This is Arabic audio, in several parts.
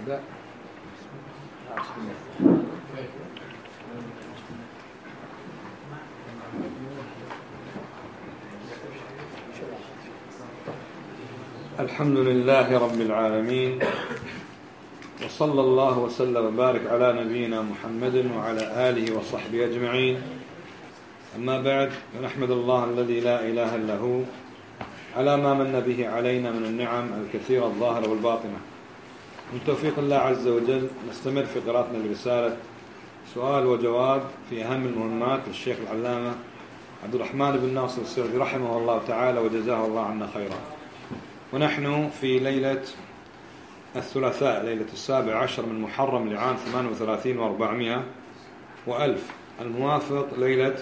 الحمد لله رب العالمين، وصلى الله وسلم وبارك على نبينا محمد وعلى آله وصحبه أجمعين. أما بعد، فنحمد الله الذي لا إله إلا هو على ما من به علينا من النعم الكثيرة الظاهرة والباطنة. من توفيق الله عز وجل نستمر في قراءتنا لرسالة سؤال وجواب في أهم المهمات للشيخ العلامة عبد الرحمن بن ناصر السعدي رحمه الله تعالى وجزاه الله عنا خيرا. ونحن في ليلة الثلاثاء، ليلة 17 من محرم لعام 38 و400 وألف، الموافق ليلة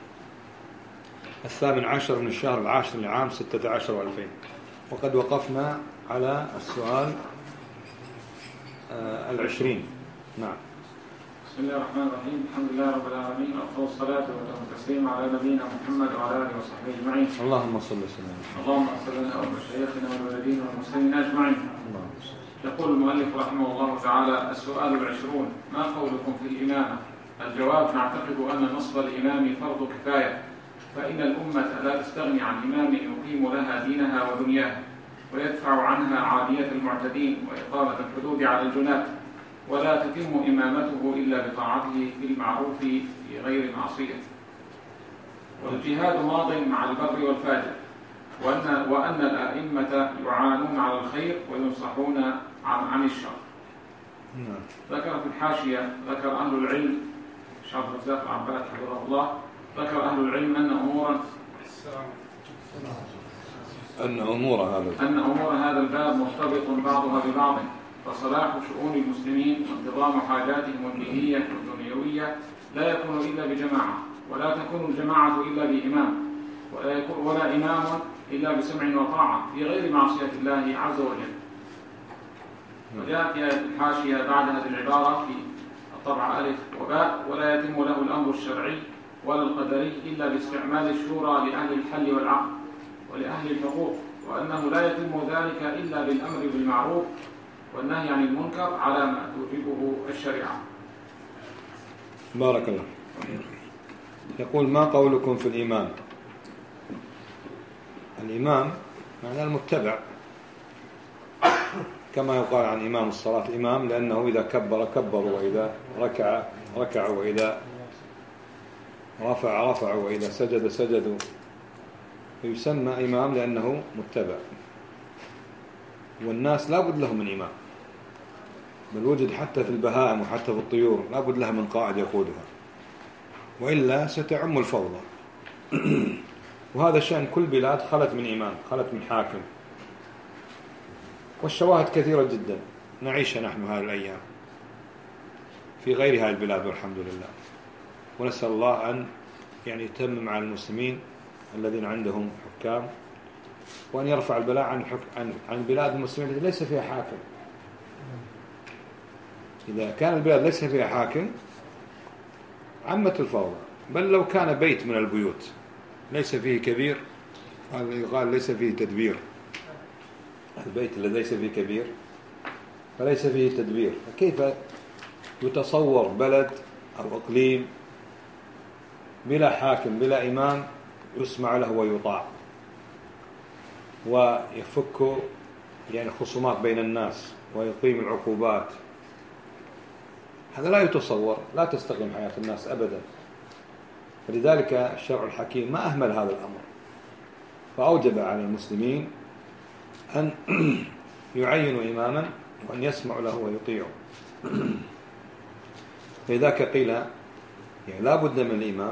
18 من الشهر العاشر لعام 16 و2000. وقد وقفنا على السؤال 20. نعم. بسم الله الرحمن الرحيم. الحمد لله رب العالمين، وأفضل الصلاة والتسليم على نبينا محمد وعلى آله وصحبه أجمعين. اللهم صل وسلم. اللهم صل لنا ومشايخنا والوالدين والمسلمين أجمعين. يقول المؤلف رحمه الله تعالى: السؤال 20: ما قولكم في الإمامة؟ الجواب: نعتقد أن نصب الإمام فرض كفاية، فإن الأمة لا تستغني عن إمام يقيم لها دينها ودنياها، ويدفع عنها عادية المعتدين وإقامة الحدود على الجنات، ولا تتم إمامته إلا بطاعته في المعروف في غير معصية. والجهاد ماض مع البر والفاجر، وأن الأئمة يعانون على الخير وينصحون عن الشر. ذكر في الحاشية، ذكر أهل العلم، شرح الرزاق العباد حفظه الله، ذكر أهل العلم أن أمور هذا الباب مرتبط بعضها ببعض، فصلاح شؤون المسلمين وانتظام حاجاتهم الدينية والدنيوية لا يكون إلا بجماعة، ولا تكون الجماعة إلا بإمام، ولا إمام إلا بسمع وطاعة في غير معصية الله عز وجل. وجاء في آية الحاشية بعد هذه العبارة في الطبعة ألف وباء: ولا يتم له الأمر الشرعي ولا القدري إلا باستعمال الشورى لأهل الحل والعقد ولأهل الحقوق، وأنه لا يتم ذلك إلا بالأمر بالمعروف والنهي عن المنكر على ما توجبه الشريعة. بارك الله. يقول: ما قولكم في الإمام؟ الإمام معنى المتبع، كما يقال عن إمام الصلاة إمام، لأنه إذا كبر وإذا ركع وإذا رفع وإذا سجدوا، يسمى إمام لأنه متبع. والناس لا بد لهم من إمام، بل وجد حتى في البهائم وحتى في الطيور لا بد لها من قائد يقودها، وإلا ستعم الفوضى. وهذا شأن كل بلاد خلت من إمام، خلت من حاكم، والشواهد كثيرة جدا نعيشها نحن هذه الأيام في غير هذه البلاد والحمد لله. ونسأل الله أن يتمم على المسلمين الذين عندهم حكام، وأن يرفع البلاء عن بلاد المسلمين التي ليس فيها حاكم. إذا كان البلاد ليس فيها حاكم عمت الفوضى، بل لو كان بيت من البيوت ليس فيه كبير، قال ليس فيه تدبير. البيت الذي ليس فيه كبير فليس فيه تدبير. كيف يتصور بلد أو إقليم بلا حاكم بلا إمام يسمع له ويطاع ويفك خصومات بين الناس ويقيم العقوبات؟ هذا لا يتصور، لا تستقيم حياة الناس أبدا. فلذلك الشرع الحكيم ما أهمل هذا الأمر، فأوجب على المسلمين أن يعينوا إماما وأن يسمعوا له ويطيعوا. فلذلك قيل لا بد من الإمام،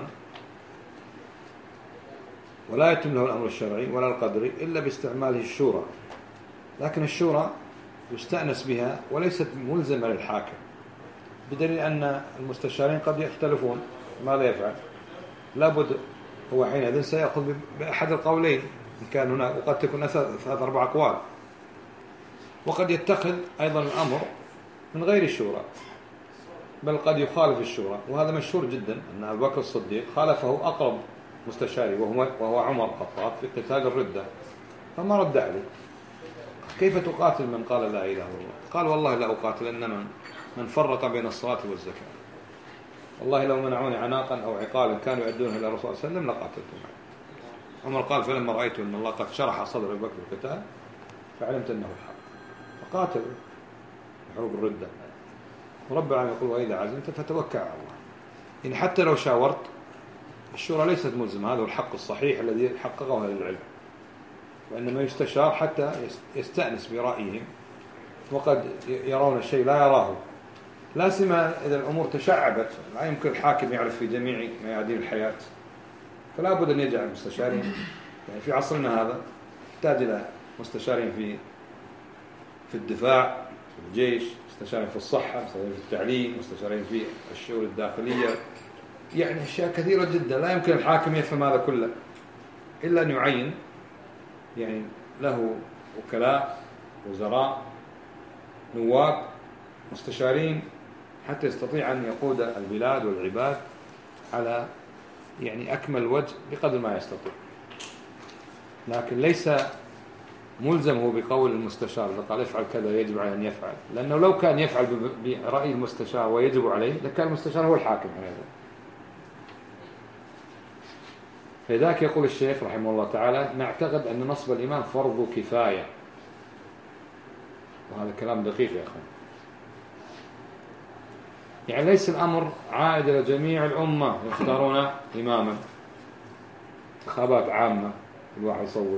ولا يتم له الأمر الشرعي ولا القدري إلا باستعماله الشورى. لكن الشورى يستأنس بها وليست ملزمة للحاكم، بدليل أن المستشارين قد يختلفون. ماذا يفعل؟ لابد هو حينئذ سيأخذ بأحد القولين إن كان هناك، وقد تكون 3-4 أقوال. وقد يتخذ أيضا الأمر من غير الشورى، بل قد يخالف الشورى. وهذا مشهور جدا أن أبو بكر الصديق خالفه أقرب مستشاري وهو عمر الخطاب في قتال الردة، فما رد عليه، كيف تقاتل من قال لا إله إلا الله؟ قال والله لا أقاتلن من فرق بين الصلاة والزكاة. والله لو منعوني عناقا أو عقالا كانوا يؤدونها إلى الرسول صلى الله عليه وسلم لقاتلتهم. عمر قال فلما رأيت أن الله قد شرح صدر أبي بكر بالقتال فعلمت أنه الحق فقاتلوا حروب الردة. ورب العالمين يقول وإذا عزمت فتوكل على الله. يعني حتى لو شاورت الشورى ليست ملزمة، هذا هو الحق الصحيح الذي حققه أهل العلم، وإنما يستشار حتى يستأنس برأيهم، وقد يرون الشيء لا يراه، لا سيما إذا الأمور تشعبت لا يمكن الحاكم يعرف في جميع ميادين الحياة، فلا بد أن يجعل مستشارين. يعني في عصرنا هذا يحتاج إلى مستشارين في الدفاع، في الجيش، مستشارين في الصحة، مستشارين في التعليم، مستشارين في الشؤون الداخلية، يعني أشياء كثيرة جدا لا يمكن الحاكم يفهم هذا كله إلا أن يعين يعني له وكلاء، وزراء، نواب، مستشارين، حتى يستطيع أن يقود البلاد والعباد على يعني أكمل وجه بقدر ما يستطيع. لكن ليس ملزم هو بقول المستشار إذا قال افعل كذا يجب عليه أن يفعل، لأنه لو كان يفعل برأي المستشار ويجب عليه لكان المستشار هو الحاكم على هذا. فذاك يقول الشيخ رحمه الله تعالى نعتقد أن نصب الإمام فرض كفاية، وهذا كلام دقيق يا أخوان. يعني ليس الأمر عائد إلى جميع الأمة يختارون إماما، انتخابات عامة الواحد يصوت،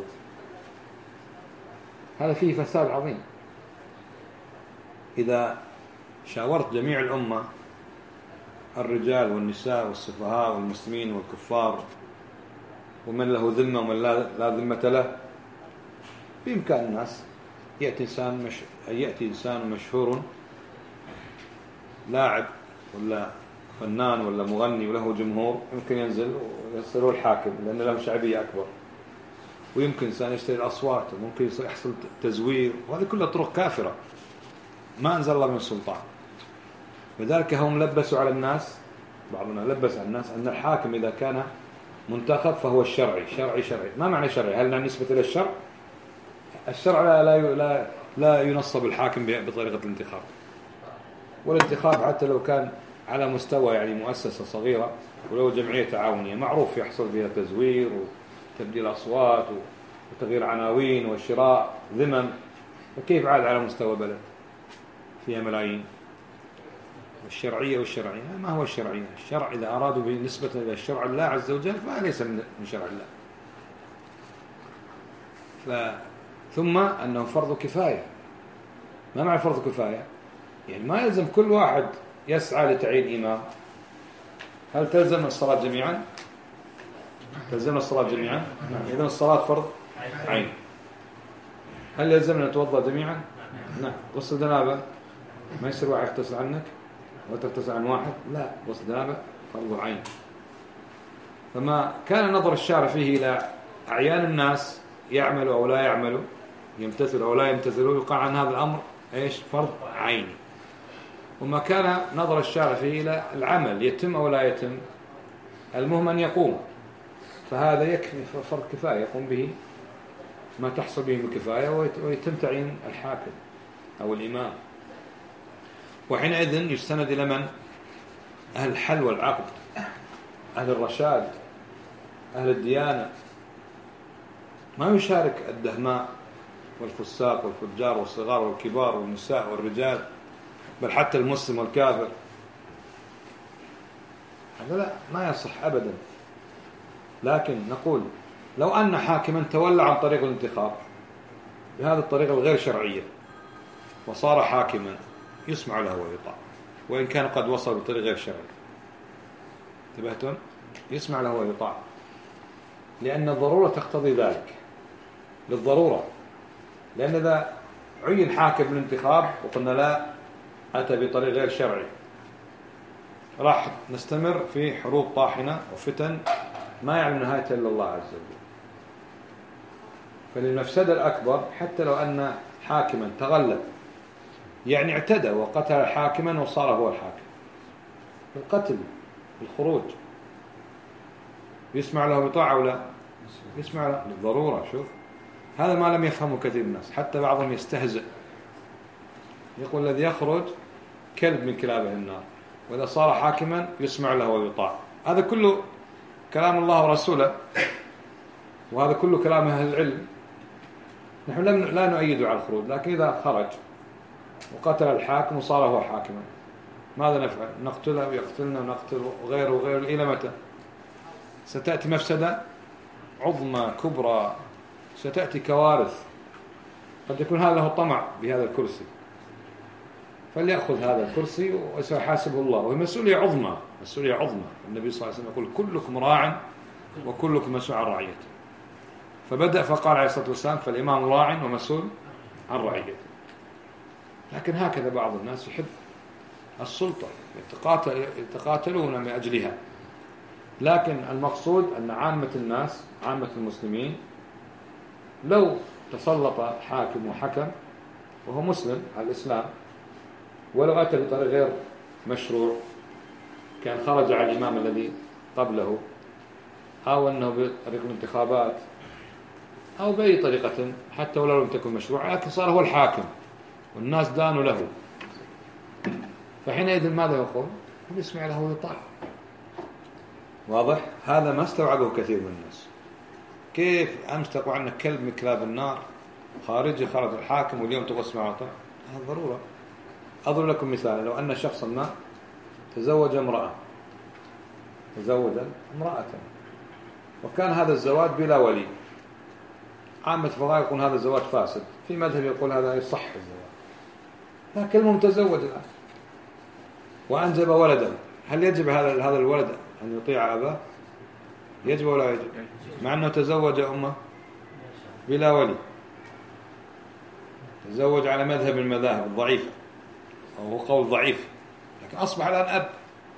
هذا فيه فساد عظيم. إذا شاورت جميع الأمة الرجال والنساء والسفهاء والمسلمين والكفار ومن له ذمة ومن لا ذمة له، بإمكان الناس يأتي إنسان مشهور لاعب ولا فنان ولا مغني وله جمهور، يمكن ينزل ويصير الحاكم لأن له شعبية أكبر، ويمكن إنسان يشتري الأصوات، وممكن يحصل تزوير، وهذه كلها طرق كافرة ما أنزل الله من سلطان. لذلك هم لبسوا على الناس، بعضنا لبس على الناس أن الحاكم إذا كان منتخب فهو الشرعي. شرعي ما معنى شرعي؟ هل نسبة إلى الشرع؟ الشرع لا ينصب الحاكم بطريقة الانتخاب، والانتخاب حتى لو كان على مستوى يعني مؤسسة صغيرة ولو جمعية تعاونية معروف يحصل فيها تزوير وتبديل أصوات وتغيير عناوين وشراء ذمم، فكيف عاد على مستوى بلد فيها ملايين؟ الشرعية ما هو الشرعية؟ الشرع إذا أرادوا بنسبة إلى الشرع الله عز وجل فليس من شرع الله. ثم أنه فرض كفاية. ما معنى فرض كفاية؟ يعني ما يلزم كل واحد يسعى لتعيين إمام. هل تلزم الصلاة جميعا؟ تلزم الصلاة جميعا؟ نعم. إذن الصلاة فرض عين. هل يلزمنا نتوضأ جميعا؟ نعم. غسل جنابة ما يصير واحد يغتسل عنك وتغتسل عن واحد، لا، غسل جنابة فرض عين. فما كان نظر الشارع فيه إلى أعيان الناس يعملوا أو لا يعملوا، يمتثلوا أو لا يمتثلوا، يقع عن هذا الأمر إيش؟ فرض عيني. وما كان نظر الشارع فيه إلى العمل يتم أو لا يتم، المهم أن يقوم، فهذا يكفي فرض كفاية يقوم به ما تحصل به بكفاية ويتم تعيين الحاكم أو الإمام. وحينئذ يستند إلى من؟ أهل الحل والعقد، أهل الرشاد، أهل الديانة، ما يشارك الدهماء والفساق والفجار والصغار والكبار والنساء والرجال، بل حتى المسلم والكافر. هذا لا، ما يصح أبدا. لكن نقول لو أن حاكما تولى عن طريق الانتخاب بهذه الطريقة الغير شرعية وصار حاكما يسمع له ويطاع، وإن كان قد وصل بطريق غير شرعي، انتبهتم؟ يسمع له ويطاع، لأن الضرورة تقتضي ذلك، للضرورة. لأن إذا عين حاكم بالانتخاب وقلنا لا، أتى بطريق غير شرعي، راح نستمر في حروب طاحنة وفتن ما يعلم نهايتها إلا الله عز وجل. فللمفسدة الأكبر حتى لو أن حاكما تغلب، يعني اعتدى وقتل حاكما وصار هو الحاكم، القتل، الخروج، يسمع له بطاعة ولا يسمع له؟ للضرورة. شوف هذا ما لم يفهمه كثير من الناس، حتى بعضهم يستهزئ يقول الذي يخرج كلب من كلابه النار، وإذا صار حاكما يسمع له ويطاع. هذا كله كلام الله ورسوله، وهذا كله كلام أهل العلم. نحن لا نؤيد على الخروج، لكن إذا خرج وقتل الحاكم وصار هو حاكما ماذا نفعل؟ نقتله ويقتلنا ونقتل وغيره وغيره إلى متى؟ ستأتي مفسدة عظمى كبرى، ستأتي كوارث، قد يكون هذا له طمع بهذا الكرسي، فليأخذ هذا الكرسي وسيحاسبه الله، وهي مسؤولية عظمى، مسؤولية عظمى. النبي صلى الله عليه وسلم يقول كلكم راع وكلكم مسؤول عن رعيته، فبدأ فقال عليه الصلاة والسلام فالإمام راع ومسؤول عن رعيته. لكن هكذا بعض الناس يحب السلطة، يتقاتلون من أجلها. لكن المقصود أن عامة الناس، عامة المسلمين، لو تسلط حاكم وحكم وهو مسلم على الإسلام ولو أتى بطريق غير مشروع، كان خرج على الإمام الذي قبله، أو أنه بطريق الانتخابات أو بأي طريقة حتى ولو لم تكن مشروعة، لكن صار هو الحاكم والناس دانوا له، فحينئذ ماذا يقول؟ يسمع له ويطاع. واضح؟ هذا ما استوعبه كثير من الناس. كيف أمس تقول عنك كلب من كلاب النار، خارج الحاكم واليوم تقول اسمع وطاع؟ هذا ضرورة. أضرب لكم مثال، لو أن شخصا ما تزوج امرأة وكان هذا الزواج بلا ولي، عامة الفقهاء يقول هذا الزواج فاسد، في مذهب يقول هذا يصح الزواج، لكن المتزوج الآن وأنجب ولدا، هل يجب هذا الولد أن يطيع أباه؟ يجب ولا يجب؟ مع أنه تزوج أمه بلا ولي، تزوج على مذهب من المذاهب الضعيفة، أو هو قول ضعيف، لكن أصبح الآن أب،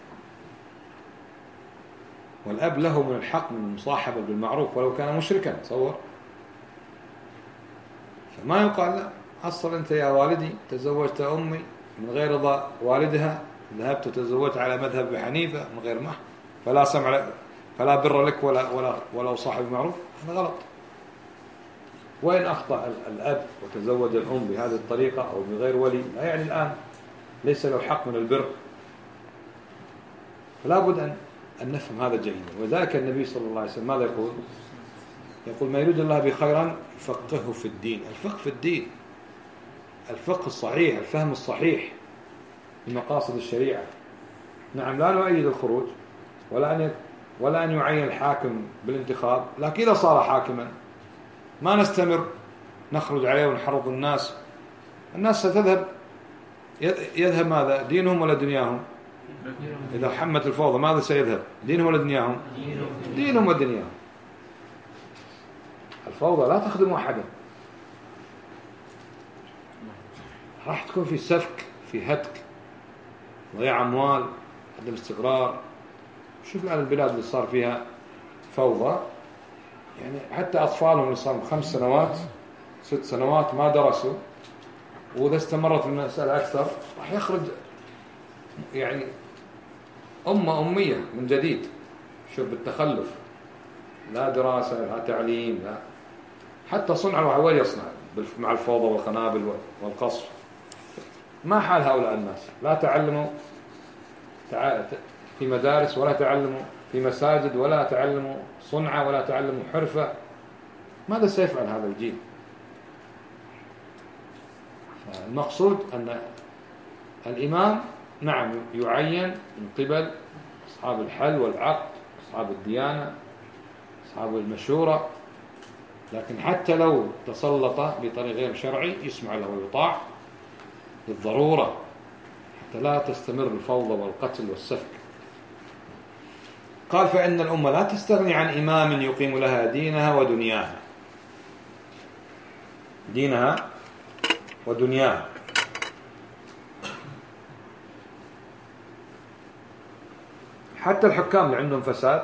والأب له من الحق من المصاحبة بالمعروف ولو كان مشركا. تصور، فما يقال لا أصل أنت يا والدي تزوجت أمي من غير رضا والدها، ذهبت وتزوجت على مذهب حنيفة من غير محر، فلا سمع فلا بر لك ولا صاحب معروف، هذا غلط. وإن أخطأ الأب وتزوج الأم بهذه الطريقة أو بغير ولي، لا يعني الآن ليس له حق من البر، فلا بد أن نفهم هذا جيدا. وذلك النبي صلى الله عليه وسلم ماذا يقول؟ يقول ما يريد الله بخيرا يفقهه في الدين. الفقه في الدين، الفقه الصحيح، الفهم الصحيح لمقاصد الشريعة. نعم لا نؤيد الخروج ولا أن يعين الحاكم بالانتخاب، لكن إذا صار حاكما ما نستمر نخرج عليه ونحرض الناس ستذهب، يذهب ماذا؟ دينهم ولا دنياهم؟ إذا حمت الفوضى ماذا سيذهب؟ دينهم ولا دنياهم؟ دينهم ودنياهم. الفوضى لا تخدم أحدا، راح تكون في سفك، في هتك، ضياع أموال، عدم استقرار. شوف الآن البلاد اللي صار فيها فوضى، يعني حتى أطفالهم اللي صاروا 5 سنوات 6 سنوات ما درسوا، وإذا استمرت المسألة أكثر راح يخرج يعني أمية من جديد. شوف بالتخلف، لا دراسة لا تعليم، لا حتى صنع الوحوال يصنع مع الفوضى والقنابل والقصف. ما حال هؤلاء الناس؟ لا تعلموا في مدارس، ولا تعلموا في مساجد، ولا تعلموا صنعة، ولا تعلموا حرفة. ماذا سيفعل هذا الجيل؟ المقصود أن الإمام نعم يعين من قبل أصحاب الحل والعقد، أصحاب الديانة، أصحاب المشورة، لكن حتى لو تسلط بطريق غير شرعي يسمع له ويطاع للضرورة، حتى لا تستمر الفوضى والقتل والسفك. قال فإن الأمة لا تستغني عن إمام يقيم لها دينها ودنياها. دينها ودنياها. حتى الحكام اللي عندهم فساد،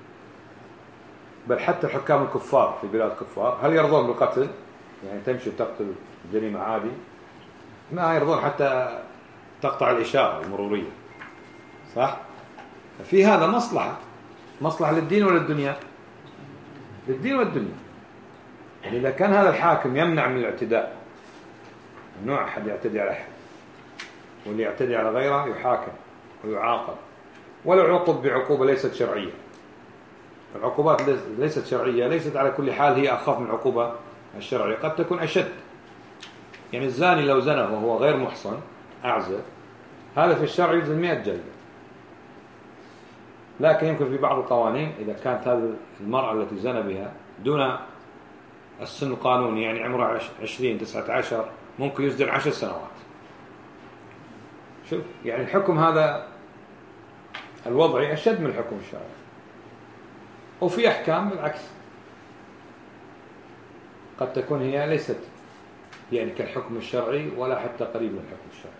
بل حتى الحكام الكفار في بلاد الكفار، هل يرضون بالقتل؟ يعني تمشي وتقتل جريمة عادي؟ ما يرضون حتى تقطع الإشارة المرورية، صح؟ ففي هذا مصلحة للدين ولا للدنيا؟ للدين والدنيا. يعني إذا كان هذا الحاكم يمنع من الاعتداء، ممنوع أحد يعتدي على أحد، واللي يعتدي على غيره يحاكم ويعاقب، ولو عوقب بعقوبة ليست شرعية. العقوبات ليست شرعية، ليست على كل حال هي أخف من العقوبة الشرعية، قد تكون أشد. يعني الزاني لو زنى وهو غير محصن أعزب، هذا في الشرع يلزم 100 جلدة. لكن يمكن في بعض القوانين إذا كانت هذه المرأة التي زنى بها دون السن القانوني، يعني عمرها 20 19، ممكن يسجن 10 سنوات. شوف يعني الحكم هذا الوضعي أشد من الحكم الشرعي. وفي أحكام بالعكس قد تكون هي ليست يعني كالحكم الشرعي ولا حتى قريب من الحكم الشرعي.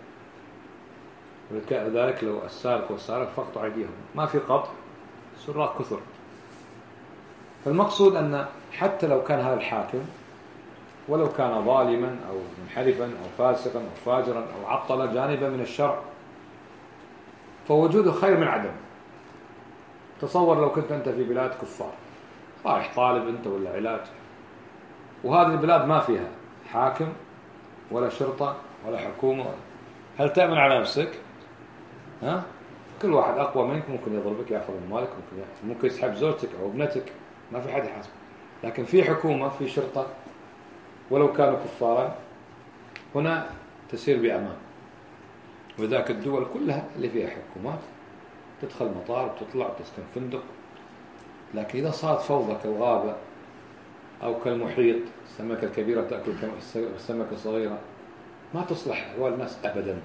ولذلك لو السارق والسارق فقطعوا أيديهم، ما في قطع، سراق كثر. فالمقصود أن حتى لو كان هذا الحاكم ولو كان ظالما أو منحرفا أو فاسقا أو فاجرا أو عطل جانبا من الشرع، فوجوده خير من عدم. تصور لو كنت أنت في بلاد كفار، رايح طالب أنت ولا علاج، وهذه البلاد ما فيها حاكم ولا شرطة ولا حكومة، هل تأمن على نفسك؟ ها؟ كل واحد أقوى منك ممكن يضربك، يأخذ أموالك، ممكن يسحب زوجتك أو ابنتك، ما في حد يحاسبك. لكن في حكومة، في شرطة، ولو كانوا كفارا، هنا تسير بأمان. وذاك الدول كلها اللي فيها حكومات تدخل مطار وتطلع وتسكن فندق. لكن إذا صارت فوضى كالغابة أو كالمحيط، السمكة الكبيرة تأكل السمكة الصغيرة، ما تصلح أحوال الناس أبدا.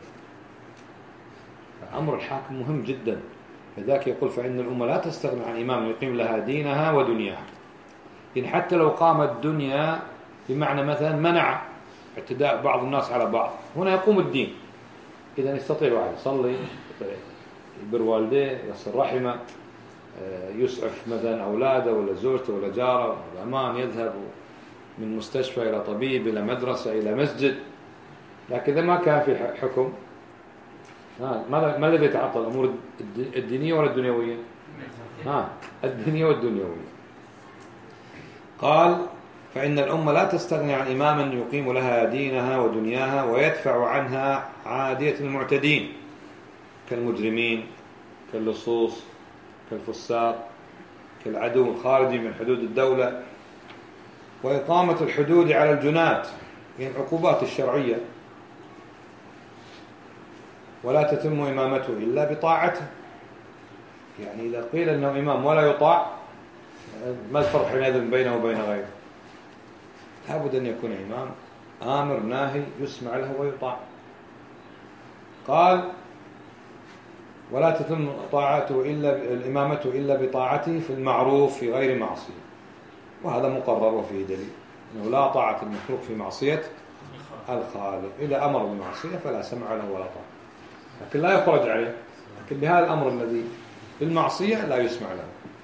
أمر الحاكم مهم جدا. لذلك يقول فإن الأمة لا تستغني عن إمام يقيم لها دينها ودنياها. إن حتى لو قامت الدنيا بمعنى مثلا منع اعتداء بعض الناس على بعض، هنا يقوم الدين. إذا يستطيع واحد يصلي، يبر والديه، يصل رحمه، يسعف مثلا أولاده ولا زوجته ولا جاره بأمان، يذهب من مستشفى إلى طبيب إلى مدرسة إلى مسجد. لكن إذا ما كان في حكم، ما الذي يتعطل؟ الأمور الدينية ولا الدنيوية؟ الدينية والدنيوية. قال فإن الأمة لا تستغني عن إمام يقيم لها دينها ودنياها ويدفع عنها عادية المعتدين كالمجرمين كاللصوص كالفساق كالعدو الخارجي من حدود الدولة، وإقامة الحدود على الجنات، يعني العقوبات الشرعية. ولا تتم إمامته إلا بطاعته. يعني إذا قيل أنه إمام ولا يطاع، ما الفرق حينئذ بينه وبين غيره؟ لابد أن يكون إمام آمر ناهي يسمع له ويطاع. قال ولا تتم طاعته الإمامته إلا بطاعته في المعروف في غير معصية. وهذا مقرر وفيه دليل أنه لا طاعة المخلوق في معصية الخالق. إذا أمر بمعصية فلا سمع له ولا طاعة، لكن لا يخرج عليه. لكن بهذا الأمر الذي بالمعصية لا يسمع له.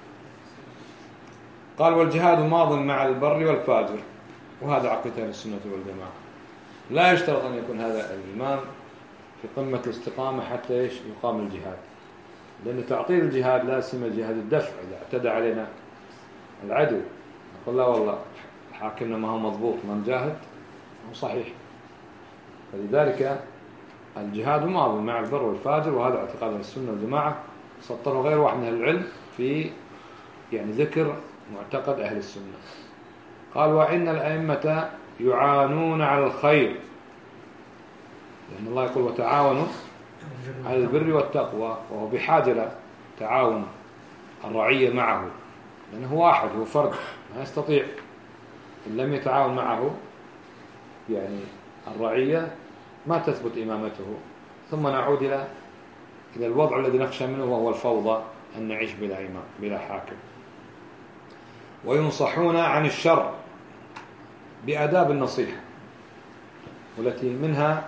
قال والجهاد ماض مع البر والفاجر، وهذا عقيدة أهل السنة والجماعة. لا يشترط أن يكون هذا الإمام في قمة الاستقامة حتى يقام الجهاد، لأن تعطيل الجهاد لا سيما جهاد الدفع. إذا اعتدى علينا العدو نقول لا والله حاكمنا ما هو مضبوط، ما نجاهد هو صحيح. فلذلك الجهاد ماضي مع البر والفاجر، وهذا اعتقاد أهل السنة والجماعة سطره غير واحد من العلم في يعني ذكر معتقد أهل السنة. قال وإن الأئمة يعانون على الخير، لأن الله يقول وتعاونوا على البر والتقوى، وهو بحاجة تعاون الرعية معه، لأنه واحد، هو فرد ما يستطيع إن لم يتعاون معه يعني الرعية ما تثبت إمامته. ثم نعود إلى الوضع الذي نخشى منه، وهو الفوضى، أن نعيش بلا إمام بلا حاكم. وينصحون عن الشر بآداب النصيحة، والتي منها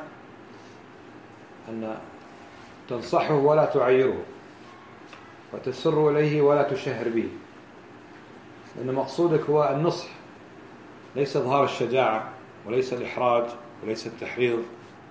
أن تنصحه ولا تعيره، وتسر إليه ولا تشهر به، لأن مقصودك هو النصح، ليس إظهار الشجاعة وليس الإحراج وليس التحريض.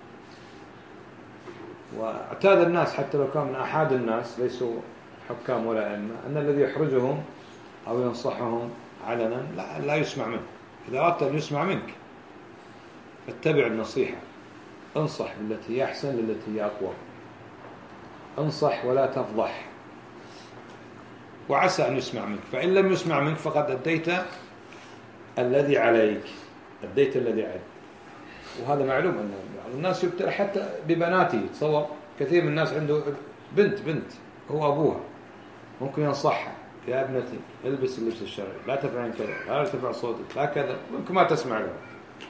واعتاد الناس حتى لو كان من أحد الناس ليسوا حكام ولا أئمة أن الذي يحرجهم أو ينصحهم علنا لا يسمع منه، إذا أردت أن يسمع منك فاتبع النصيحة، انصح بالتي هي أحسن للتي هي أقوى، انصح ولا تفضح، وعسى أن يسمع منك. فإن لم يسمع منك فقد أديت الذي عليك، أديت الذي عليك. وهذا معلوم أن الناس يبتلى حتى ببناته. تصور كثير من الناس عنده بنت هو أبوها، ممكن ينصحها: يا ابنتي البس اللبس الشرعي، لا تفعلين كذا، لا ترفع صوتك، لا كذا، ممكن ما تسمع له.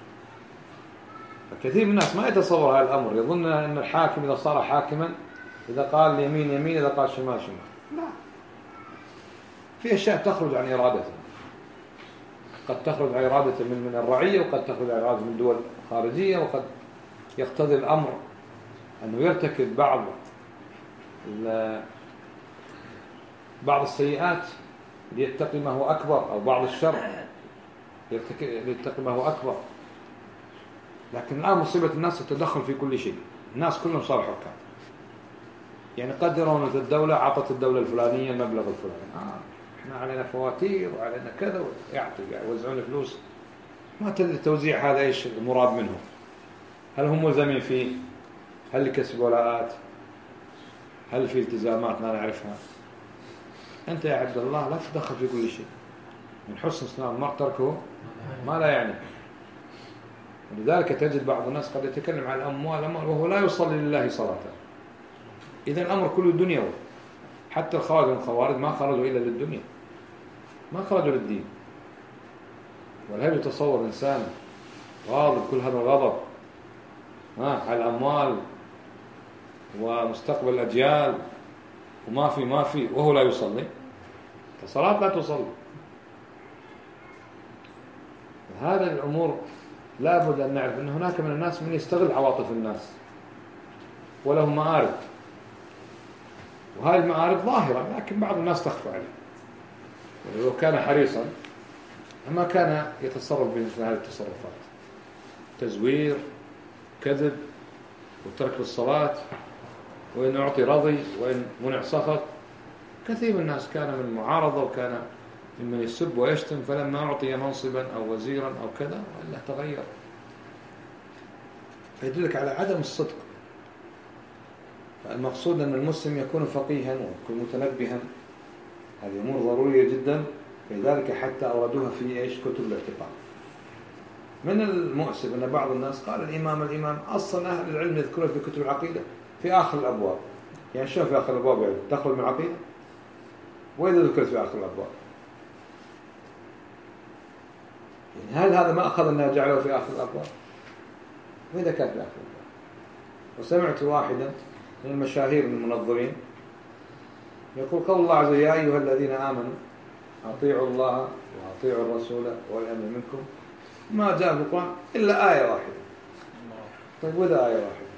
فكثير من الناس ما يتصور هذا الأمر، يظن أن الحاكم إذا صار حاكما إذا قال يمين يمين، إذا قال شمال شمال. لا، في أشياء تخرج عن إرادته، قد تخرج عن إرادته من الرعية، وقد تخرج عن إرادته من دول خارجية، وقد يقتضي الأمر أنه يرتكب بعض السيئات ليتقي ما هو أكبر، أو بعض الشر ليتقي ما هو أكبر. لكن الآن مصيبة الناس التدخل في كل شيء. الناس كلهم صاروا حكام، يعني قدروا أن الدولة عطت الدولة الفلانية المبلغ الفلاني، احنا علينا فواتير وعلينا كذا، يوزعون فلوس، ما تدري التوزيع هذا ايش المراد منه، هل هم ملزمين فيه، هل لكسب ولاءات، هل في التزامات ما نعرفها. أنت يا عبد الله لا تتدخل في كل شيء، من حسن إسلام المرء تركه ما لا يعني. ولذلك تجد بعض الناس قد يتكلم عن الأموال وهو لا يصلي لله صلاة. إذن الأمر كله دنيوي. حتى الخوارج ما خرجوا إلا للدنيا، ما خرجوا للدين. وهل يتصور إنسان غاضب كل هذا الغضب على الأموال ومستقبل الأجيال وما في وهو لا يصلي؟ الصلاة لا تصلي. هذا الأمور لا بد أن نعرف أن هناك من الناس من يستغل عواطف الناس وله مآرب، وهذه المآرب ظاهرة لكن بعض الناس تخفى عليه. ولو كان حريصا ما كان يتصرف بمثل هذه التصرفات: تزوير، كذب، وترك للصلاة، وإن أعطي رضي وإن منع سخط. كثير من الناس كان من المعارضة وكان ممن يسب ويشتم، فلما أعطي منصبا أو وزيرا أو كذا وإلا تغير. فيدلك على عدم الصدق. فالمقصود أن المسلم يكون فقيها ويكون متنبها، هذه أمور ضرورية جدا. لذلك حتى أوردوها في كتب الاعتقاد. من المؤسف أن بعض الناس قال الإمام أصلا أهل العلم يذكره في كتب العقيدة في آخر الأبواب. يعني شو في آخر الأبواب؟ يعني تخرج من العقيدة، وإذا ذكرت في آخر الأبواب، يعني هل هذا ما أخذ أنها جعله في آخر الأبواب؟ وإذا كان في آخر الأبواب. وسمعت واحدا من المشاهير من المنظرين يقول: قول الله عز وجل: يا أيها الذين آمنوا أطيعوا الله وأطيعوا الرسول والأمر منكم، ما جاء في القرآن إلا آية واحدة. طيب وإذا آية واحدة؟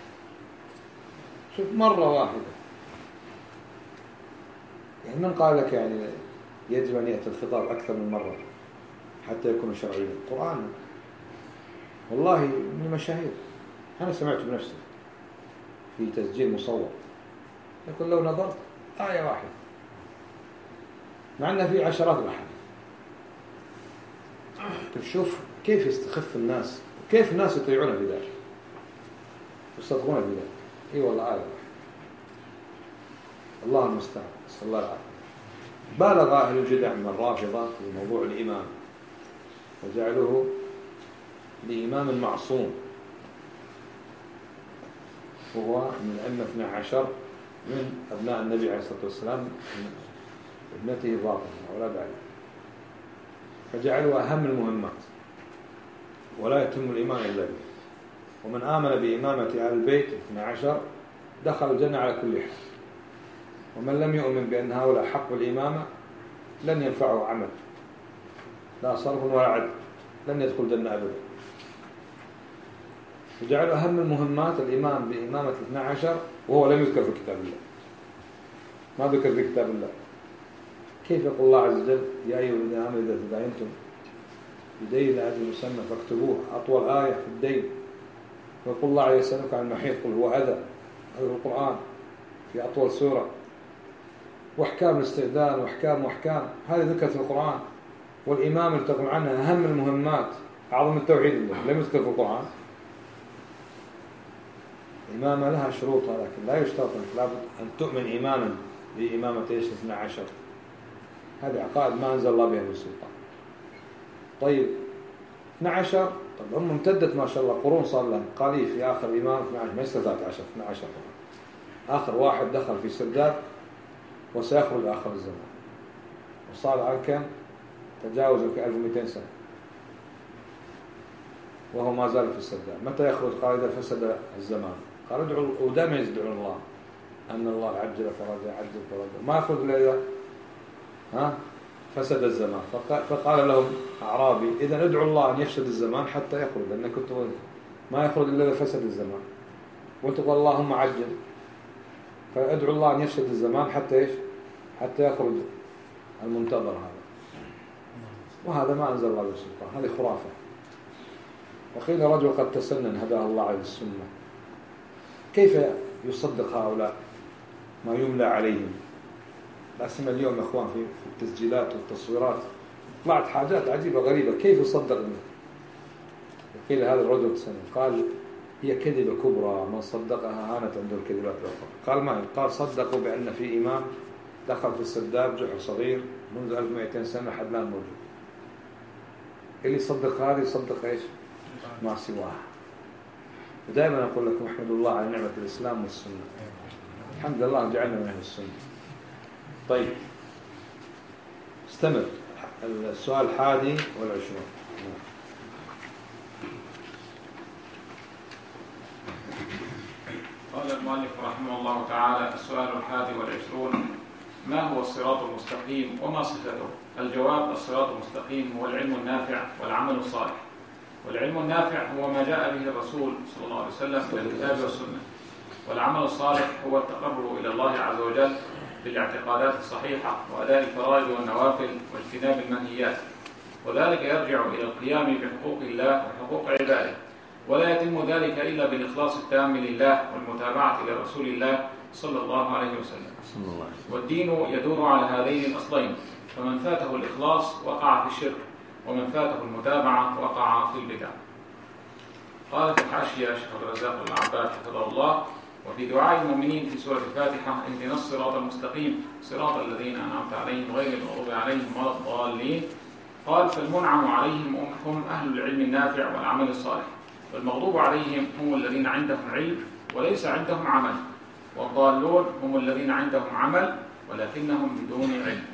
شوف، مرة واحدة. يعني من قال لك يعني يجب أن يأتي الخطاب أكثر من مرة حتى يكون شرعيا؟ القرآن والله من المشاهير، أنا سمعت بنفسي في تسجيل مصور، يقول: لو نظرت آية واحدة، مع أن في عشرات الأحاديث. تشوف كيف يستخف الناس وكيف الناس يطيعون في ذلك ويصدقون في ذلك. إي والله آية واحدة. الله المستعان، نسأل الله العافية. بالغ أهل الجدع من الرافضة في موضوع الإمام وجعلوه لإمام معصوم، وهو من أئمة 12 من أبناء النبي عليه الصلاة والسلام، من ابنته فاطمة وأولاد علي، فجعلوا أهم المهمات ولا يتم الإيمان إلا به. ومن آمن بإمامة أهل البيت 12 دخل الجنة على كل حال، ومن لم يؤمن بأن هؤلاء حق الإمامة لن ينفعه عمل، لا صرف ولا عدل، لن يدخل الجنة أبدا. وجعلوا أهم المهمات الإمام بإمامة 12 وهو لم يذكر في كتاب الله، ما ذكر في كتاب الله. كيف يقول الله عز وجل: يا أيها الذين آمنوا إذا تداينتم بدين لأجل مسمى فاكتبوه، أطول آية في الدين. ويقول الله: يسألك عن المحيط قل هو أذى، هذا القرآن في أطول سورة. وأحكام الاستئذان وأحكام هذه ذكرت في القرآن. والإمام اللي تقوم عنها أهم المهمات أعظم التوحيد لم يذكر في القرآن. الإمامة لها شروطها، لكن لا يشترط لابد أن تؤمن إيمانا بإمامة إيش 12. هذه عقائد ما أنزل الله بها من سلطان. طيب 12، طب هم امتدت ما شاء الله قرون، صار لها قال في آخر إمام 12 ما يصير 13 12. آخر واحد دخل في سرداب وسيخرج آخر الزمان، وصار عن كم تجاوز 1200 سنة وهو ما زال في السرداب. متى يخرج؟ قال إذا فسد الزمان. قال ادعوا، ودائما يدعون الله أن الله عجل فرجا عجل فرجا، ما يخرج إلا فسد الزمان. فقال لهم أعرابي إذا ادعوا الله أن يفسد الزمان حتى يخرج، لأن كنتم ما يخرج إلا إذا فسد الزمان، وتقول اللهم عجل، فادعوا الله أن يفسد الزمان حتى إيش؟ حتى يخرج المنتظر هذا. وهذا ما أنزل الله بالسلطان، هذه خرافة. وقيل رجل قد تسنن هداه الله على السنة. كيف يصدق هؤلاء ما يملى عليهم؟ لا سمع اليوم يا أخوان في التسجيلات والتصويرات طلعت حاجات عجيبة غريبة، كيف يصدق منه؟ وقيل هذا الرجل تسنن، قال هي كذبة كبرى، من صدقها هانت عنده الكذبات الأخرى. قال ما قال صدقوا بأن في إمام دخل في السرداب جحر صغير منذ 1200 سنة حد الآن موجود. اللي يصدق هذا يصدق إيش؟ ما سواها. ودائما أقول لكم احمد الله على نعمة الإسلام والسنة. الحمد لله جعلنا من أهل السنة. طيب استمر السؤال 21. قال المؤلف رحمه الله تعالى: السؤال 21: ما هو الصراط المستقيم وما صفته؟ الجواب: الصراط المستقيم هو العلم النافع والعمل الصالح. والعلم النافع هو ما جاء به الرسول صلى الله عليه وسلم من الكتاب والسنة. والعمل الصالح هو التقرب إلى الله عز وجل بالاعتقادات الصحيحة وأداء الفرائض والنوافل واجتناب المنهيات، وذلك يرجع إلى القيام بحقوق الله وحقوق عباده، ولا يتم ذلك إلا بالإخلاص التام لله والمتابعة لرسول الله صلى الله عليه وسلم. والدين يدور على هذين الأصلين، فمن فاته الإخلاص وقع في الشرك، ومن فاته المتابعة وقع في البدع. قال في الحاشية شيخ عبد الرزاق العباد حفظه الله: وفي دعاء المؤمنين في سورة الفاتحة: اهدنا الصراط المستقيم صراط الذين أنعمت عليهم غير المغضوب عليهم ولا الضالين. قال: فالمنعم عليهم هم أهل العلم النافع والعمل الصالح، والمغضوب عليهم هم الذين عندهم علم وليس عندهم عمل، والضالون هم الذين عندهم عمل ولكنهم بدون علم.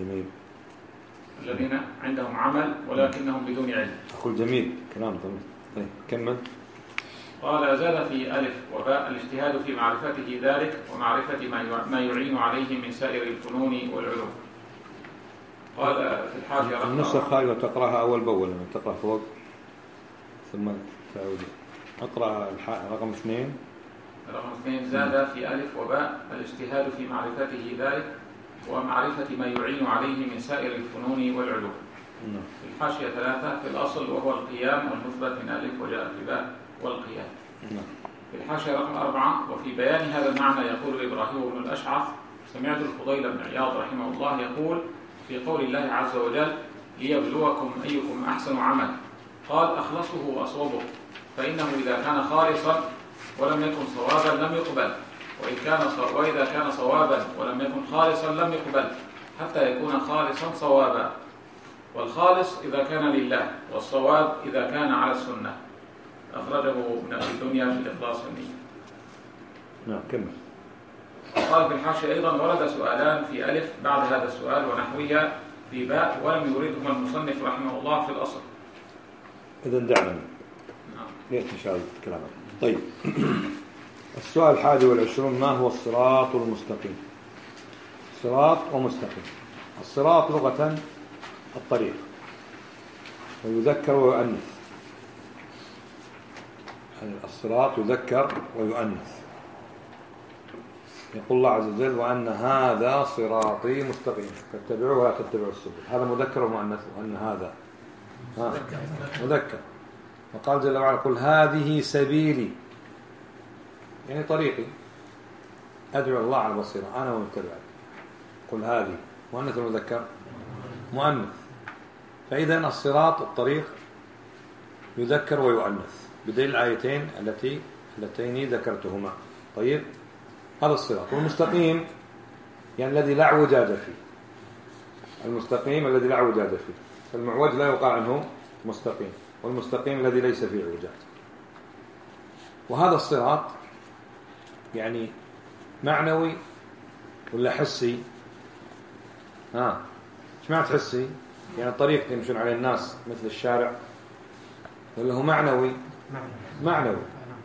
الذين عندهم عمل ولكنهم بدون علم. أقول جميل كلام طيب كمل. قال: أزاد في ألف وباء الاجتهاد في معرفته ذلك ومعرفة ما يعين عليه من سائر الفنون والعلوم. قال في الحاشية: النسخ هاي تقرأها أول بأول، لما تقرأ فوق ثم تعود أقرأ رقم 2. رقم 2 زاد في ألف وباء الاجتهاد في معرفته ذلك ومعرفة ما يعين عليه من سائر الفنون والعلوم. في الحاشية 3 في الأصل وهو القيام والمثبت من ألف وجاء في باء والقيام. في الحاشية رقم 4 وفي بيان هذا المعنى يقول إبراهيم بن الأشعث: سمعت الفضيل بن عياض رحمه الله يقول في قول الله عز وجل: ليبلوكم أيكم أحسن عمل. قال: أخلصه وأصوبه، فإنه إذا كان خالصا ولم يكن صوابا لم يقبل، وإذا كان صوابا ولم يكن خالصا لم يقبل، حتى يكون خالصا صوابا. والخالص إذا كان لله، والصواب إذا كان على السنة. أخرجه ابن أبي الدنيا في الإخلاص والنية. نعم كمل. قال في الحاشية أيضا: ورد سؤالان في ألف بعد هذا السؤال ونحوية في باء ولم يريدهما المصنف رحمه الله في الأصل. إذن دعنا ليت إن شاء الله كلامك. طيب السؤال 21: ما هو الصراط المستقيم؟ صراط ومستقيم. الصراط لغة الطريق، ويذكر ويؤنث. الصراط يذكر ويؤنث. يقول الله عز وجل: وأن هذا صراطي مستقيم فاتبعوه ولا تتبعوا السبل. هذا مذكر ومؤنث، وأن هذا مذكر. وقال جل وعلا: قل هذه سبيلي، يعني طريقي، أدعو الله على البصيرة أنا ومتبعي. قل هذه مؤنث المذكر مؤنث. فإذا الصراط الطريق يذكر ويؤنث بدليل الآيتين اللتين ذكرتهما. طيب، هذا الصراط. والمستقيم يعني الذي لا اعوجاج فيه، المستقيم الذي لا اعوجاج فيه، فالمعوج لا يقال عنه مستقيم، والمستقيم الذي ليس فيه اعوجاج. وهذا الصراط يعني معنوي ولا حسي؟ ايش معنى حسي؟ يعني الطريق يمشون عليه الناس مثل الشارع، ولا هو معنوي؟ معنوي.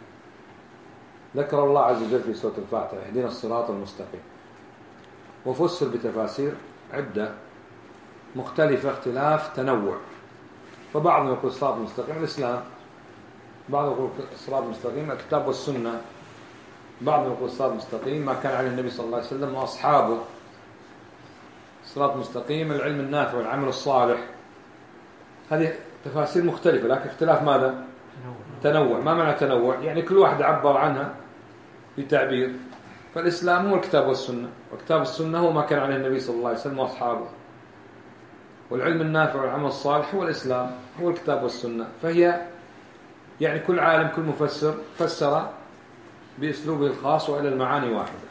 ذكر الله عز وجل في سورة الفاتحة اهدنا الصراط المستقيم، وفسر بتفاسير عدة مختلفة اختلاف تنوع. فبعضهم يقول الصراط المستقيم الإسلام، بعضهم يقول الصراط المستقيم الكتاب والسنة، بعضهم يقول الصراط المستقيم ما كان عليه النبي صلى الله عليه وسلم وأصحابه، الصراط المستقيم العلم النافع والعمل الصالح. هذه تفاسير مختلفة، لكن اختلاف ماذا؟ تنوع. ما معنى تنوع؟ يعني كل واحد عبر عنها بتعبير. فالإسلام هو الكتاب والسنة، وكتاب السنة هو ما كان عليه النبي صلى الله عليه وسلم وأصحابه، والعلم النافع والعمل الصالح هو الإسلام، هو الكتاب والسنة. فهي يعني كل عالم كل مفسر فسر بأسلوبه الخاص وإلى المعاني واحدة.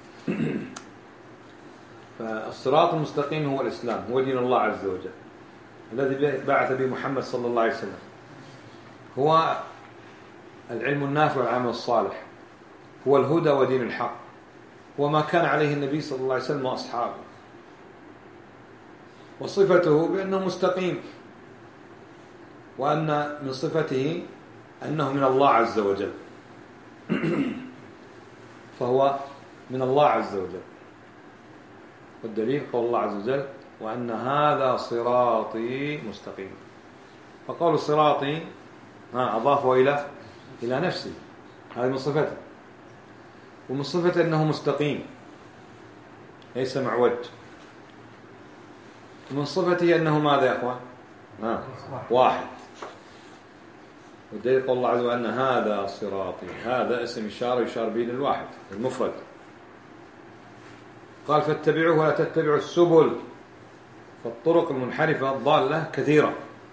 فالصراط المستقيم هو الإسلام، هو دين الله عز وجل الذي بعث به محمد صلى الله عليه وسلم، هو العلم النافع والعمل الصالح، هو الهدى ودين الحق، هو ما كان عليه النبي صلى الله عليه وسلم وأصحابه. وصفته بأنه مستقيم، وأن من صفته أنه من الله عز وجل. فهو من الله عز وجل. والدليل قول الله عز وجل وأن هذا صراطي مستقيم. فقول صراطي أضافه إلى نفسه، هذا من صفته. ومن صفته أنه مستقيم ليس معوج. ومن صفته أنه ماذا يا أخوان؟ واحد. والدليل قول الله عز وجل أن هذا صراطي، هذا اسم إشارة يشار به للواحد المفرد. قال فاتبعوه ولا تتبعوا السبل، فالطرق المنحرفة الضالة كثيرة.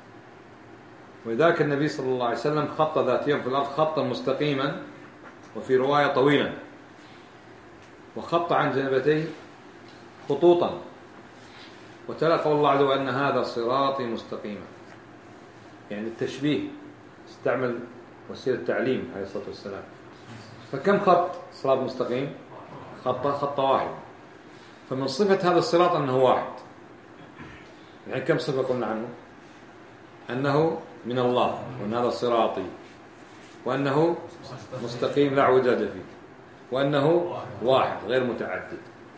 ولذلك النبي صلى الله عليه وسلم خط ذات يوم في الأرض خطا مستقيما، وفي رواية طويلا، وخط عن جنبتيه خطوطا، وتلا قول الله عز وجل أن هذا صراطي مستقيما. يعني التشبيه، استعمل وسيلة تعليم عليه الصلاة والسلام. فكم خط صراط مستقيم؟ خط واحد. فمن صفة هذا الصراط أنه واحد. يعني كم صفة قلنا عنه؟ أنه من الله، وأن هذا صراطي، وأنه مستقيم لا اعوجاج فيه، وأنه واحد غير متعدد.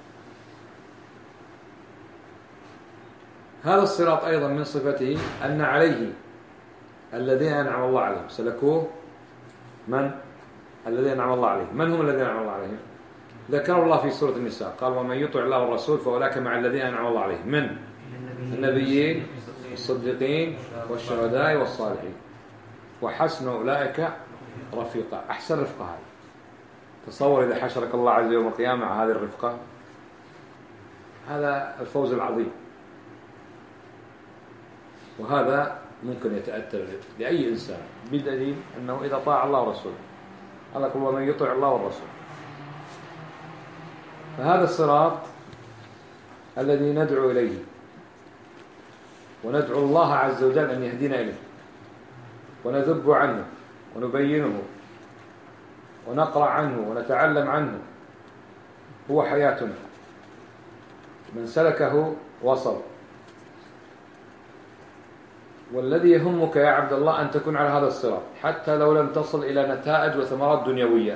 هذا الصراط أيضا من صفته أن عليه الذين أنعم الله عليهم سلكوه. من الذين أنعم الله عليهم؟ من هم الذين أنعم الله عليهم؟ ذكر الله في سورة النساء قال ومن يطع الله والرسول فأولئك مع الذين أنعم الله عليهم من النبيين والصديقين والشهداء والصالحين وحسن أولئك رفيقا. أحسن رفقة هذه. تصور إذا حشرك الله عز وجل يوم القيامة مع هذه الرفقة، هذا الفوز العظيم. وهذا ممكن يتأتى لأي إنسان بدليل أنه إذا طاع الله ورسوله، قال لك ومن يطع الله والرسول. فهذا الصراط الذي ندعو إليه، وندعو الله عز وجل أن يهدينا إليه، ونذب عنه ونبينه ونقرأ عنه ونتعلم عنه، هو حياتنا. من سلكه وصل. والذي يهمك يا عبد الله أن تكون على هذا الصراط حتى لو لم تصل إلى نتائج وثمرات دنيوية.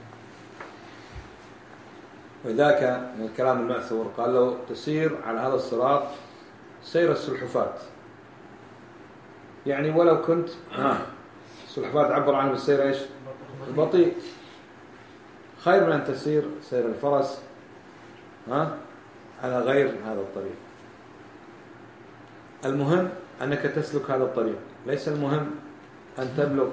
وذاك من الكلام المأثور قال لو تسير على هذا الصراط سير السلحفاة، يعني ولو كنت السلحفاة عبر عنه بالسير إيش؟ البطيء، خير من أن تسير سير الفرس على غير هذا الطريق. المهم أنك تسلك هذا الطريق، ليس المهم أن تبلغ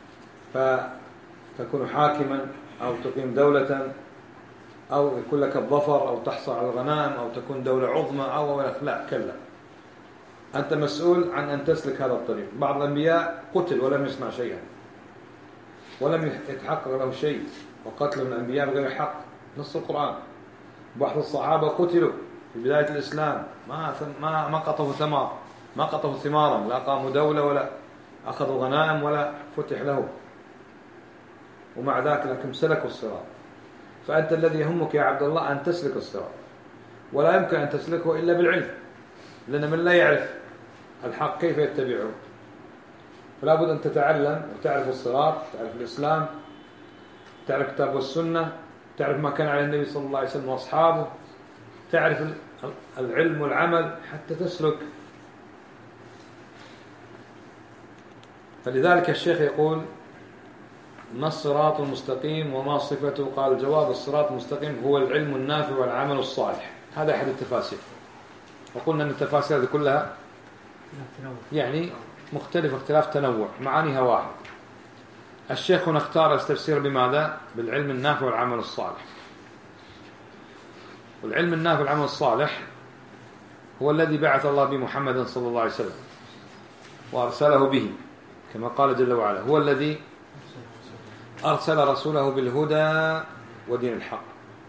فتكون حاكما أو تقيم دولة أو يكون لك الظفر أو تحصل على الغنائم أو تكون دولة عظمى أو لا، كلا. أنت مسؤول عن أن تسلك هذا الطريق. بعض الأنبياء قتل ولم يسمع شيئا ولم يتحقق له شيء، وقتل الأنبياء بغير حق نص القرآن. بعض الصحابة قتلوا في بداية الإسلام ما قطفوا ثمار، ما قطفوا ثمارا، لا قاموا دولة ولا أخذوا غنائم ولا فتح له، ومع ذلك لكن سلكوا الصراط. فأنت الذي يهمك يا عبد الله أن تسلك الصراط، ولا يمكن أن تسلكه إلا بالعلم، لأن من لا يعرف الحق كيف يتبعه؟ فلا بد أن تتعلم وتعرف الصراط، تعرف الإسلام، تعرف الكتاب والسنة، تعرف ما كان عليه النبي صلى الله عليه وسلم وأصحابه، تعرف العلم والعمل حتى تسلك. فلذلك الشيخ يقول: ما الصراط المستقيم وما صفته؟ قال: الجواب: الصراط المستقيم هو العلم النافع والعمل الصالح. هذا أحد التفاسير، وقلنا أن التفاسير هذه كلها يعني مختلفة اختلاف تنوع، معانيها واحد. الشيخ هنا اختار التفسير بماذا؟ بالعلم النافع والعمل الصالح. والعلم النافع والعمل الصالح هو الذي بعث الله به محمدا صلى الله عليه وسلم وأرسله به، كما قال جل وعلا: هو الذي أرسل رسوله بالهدى ودين الحق.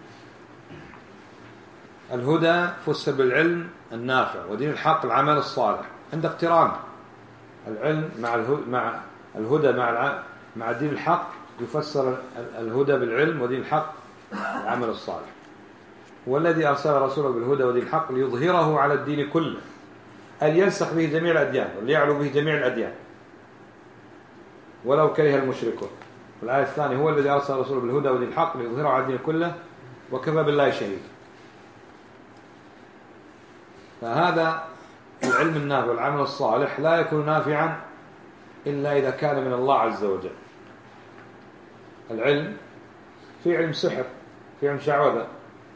الهدى فسر بالعلم النافع، ودين الحق العمل الصالح. عند اقتران العلم مع الهدى مع دين الحق يفسر الهدى بالعلم ودين الحق العمل الصالح. هو الذي أرسل رسوله بالهدى ودين الحق ليظهره على الدين كله، أن ينسخ به جميع الأديان وليعلو به جميع الأديان ولو كره المشركون. والآية الثانية: هو الذي أرسل رسوله بالهدى ودين الحق ليظهره على الدين كله وكفى بالله شهيد. فهذا العلم النافع والعمل الصالح لا يكون نافعا إلا إذا كان من الله عز وجل. العلم في علم سحر، في علم شعوذة،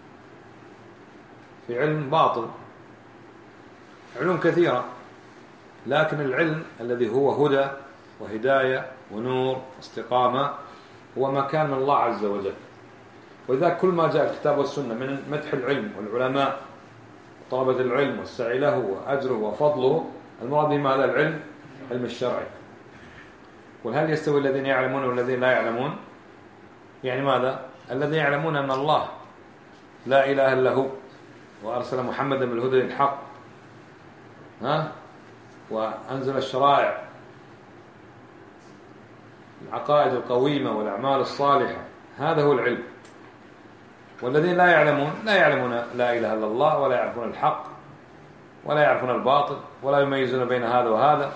في علم باطل، علوم كثيرة، لكن العلم الذي هو هدى وهداية ونور واستقامة هو ما كان من الله عز وجل. ولذلك كل ما جاء الكتاب والسنة من مدح العلم والعلماء وطلبة العلم والسعي له وأجره وفضله، المراد بما هذا العلم علم الشرعي. وهل يستوي الذين يعلمون والذين لا يعلمون؟ يعني ماذا؟ الذين يعلمون أن الله لا إله إلا هو وأرسل محمدا بالهدى الحق وأنزل الشرائع، العقائد القويمة والأعمال الصالحة، هذا هو العلم. والذين لا يعلمون لا إله إلا الله، ولا يعرفون الحق، ولا يعرفون الباطل، ولا يميزون بين هذا وهذا.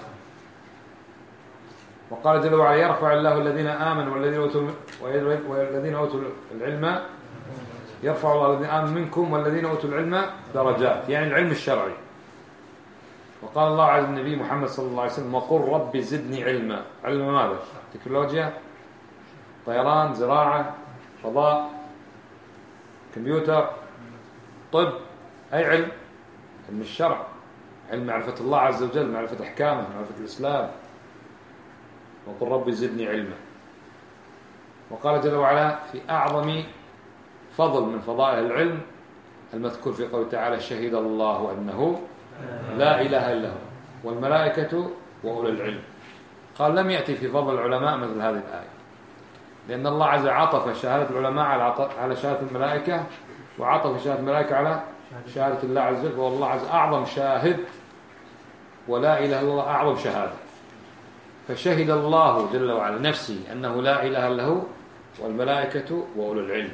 وقال جل وعلا: يرفع الله الذين آمنوا والذين أوتوا العلم، يرفع الله الذين آمنوا منكم والذين أوتوا العلم درجات، يعني العلم الشرعي. وقال الله عز النبي محمد صلى الله عليه وسلم: وقل رب زدني علما. علم ماذا؟ تكنولوجيا، طيران، زراعة، فضاء، كمبيوتر، طب، أي علم؟ علم الشرع، علم معرفة الله عز وجل، معرفة أحكامه، معرفة الإسلام. وقل رب زدني علما. وقال جل وعلا في أعظم فضل من فضائل العلم المذكور في قوله تعالى: شهد الله أنه لا إله إلا هو والملائكة وأولو العلم. قال لم يأتي في فضل العلماء مثل هذه الآية، لأن الله عز وجل عطف شهادة العلماء على شهادة الملائكة، وعطف شهادة الملائكة على شهادة الله عز وجل. والله عز وجل أعظم شاهد، ولا إله إلا الله أعظم شهادة. فشهد الله جل وعلا نفسه أنه لا إله إلا هو والملائكة وأولو العلم.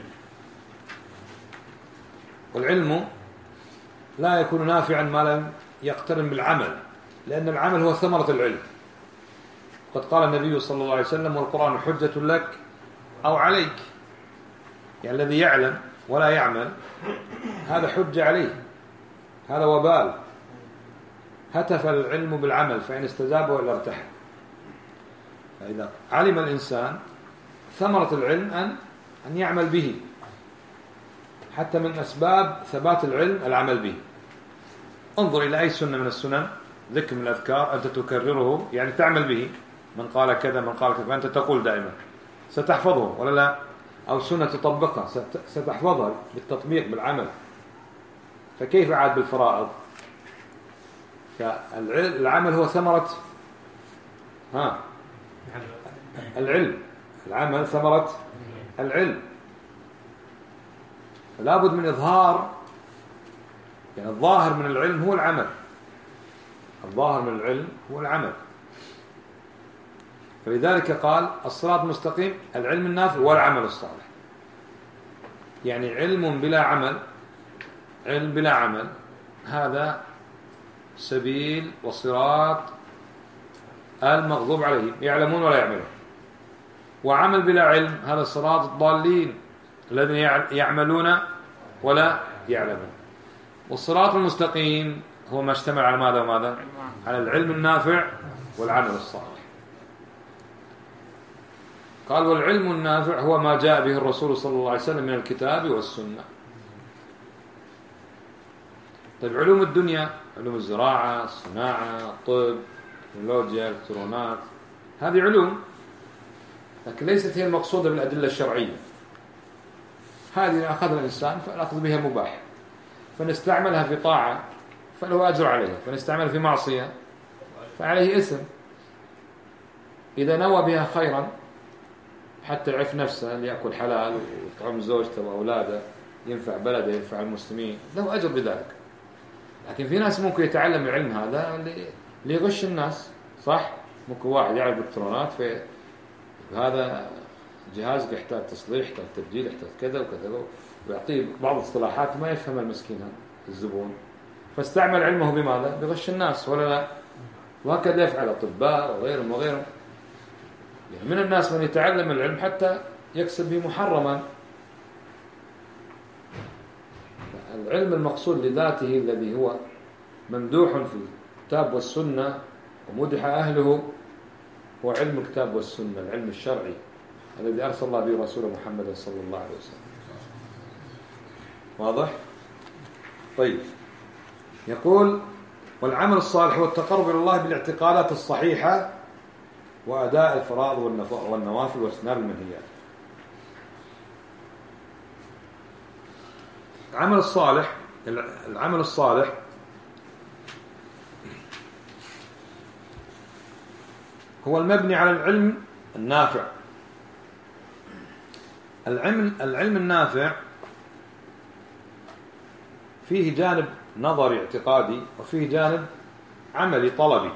والعلم لا يكون نافعا ما لم يقترن بالعمل، لأن العمل هو ثمرة العلم. قد قال النبي صلى الله عليه وسلم: والقرآن حجة لك أو عليك. يعني الذي يعلم ولا يعمل هذا حجة عليه، هذا وبال. هتف العلم بالعمل فإن استجاب وإلا ارتحل. فإذا علم الإنسان ثمرة العلم أن يعمل به، حتى من أسباب ثبات العلم العمل به. انظر إلى أي سنة من السنن، ذكر من الأذكار، أنت تكرره، يعني تعمل به. من قال كذا، من قال كذا، فأنت تقول دائما، ستحفظه ولا لا؟ أو سنة تطبقها ستحفظها بالتطبيق بالعمل. فكيف عاد بالفرائض؟ فالعمل هو ثمرة العلم. العمل ثمرة العلم، فلا بد من إظهار، يعني الظاهر من العلم هو العمل. الظاهر من العلم هو العمل. فلذلك قال الصراط المستقيم العلم النافع والعمل الصالح. يعني علم بلا عمل، علم بلا عمل، هذا سبيل وصراط المغضوب عليهم، يعلمون ولا يعملون. وعمل بلا علم، هذا صراط الضالين الذين يعملون ولا يعلمون. والصراط المستقيم هو ما اشتمل على ماذا وماذا؟ على العلم النافع والعمل الصالح. قال والعلم النافع هو ما جاء به الرسول صلى الله عليه وسلم من الكتاب والسنة. طيب علوم الدنيا، علوم الزراعة، الصناعة، الطب، التكنولوجيا، الالكترونات، هذه علوم، لكن ليست هي المقصودة بالأدلة الشرعية. هذه أخذ الإنسان فالأخذ بها مباح، فنستعملها في طاعة فله أجر عليها، فنستعملها في معصية فعليه إثم. إذا نوى بها خيرا حتى يعف نفسه ليأكل حلال ويطعم زوجته وأولاده، ينفع بلده ينفع المسلمين، له أجر بذلك. لكن في ناس ممكن يتعلم العلم هذا ليغش الناس، صح؟ ممكن واحد يعرف الكترونات في هذا جهاز يحتاج تصليح، يحتاج تبديل، يحتاج كذا وكذا، ويعطيه بعض الاصطلاحات ما يفهم المسكين هذا الزبون، فاستعمل علمه بماذا؟ بغش الناس، ولا لا؟ وهكذا يفعل الأطباء وغيرهم وغيرهم. يعني من الناس من يتعلم العلم حتى يكسب به محرما. العلم المقصود لذاته الذي هو ممدوح في الكتاب والسنة ومدح أهله هو علم الكتاب والسنة، العلم الشرعي الذي أرسل الله به رسوله محمد صلى الله عليه وسلم. واضح؟ طيب، يقول والعمل الصالح هو التقرب إلى الله بالاعتقادات الصحيحة وأداء الفرائض والنوافل واجتناب المنهيات. العمل الصالح، العمل الصالح هو المبني على العلم النافع. العلم النافع فيه جانب نظري اعتقادي وفيه جانب عملي طلبي.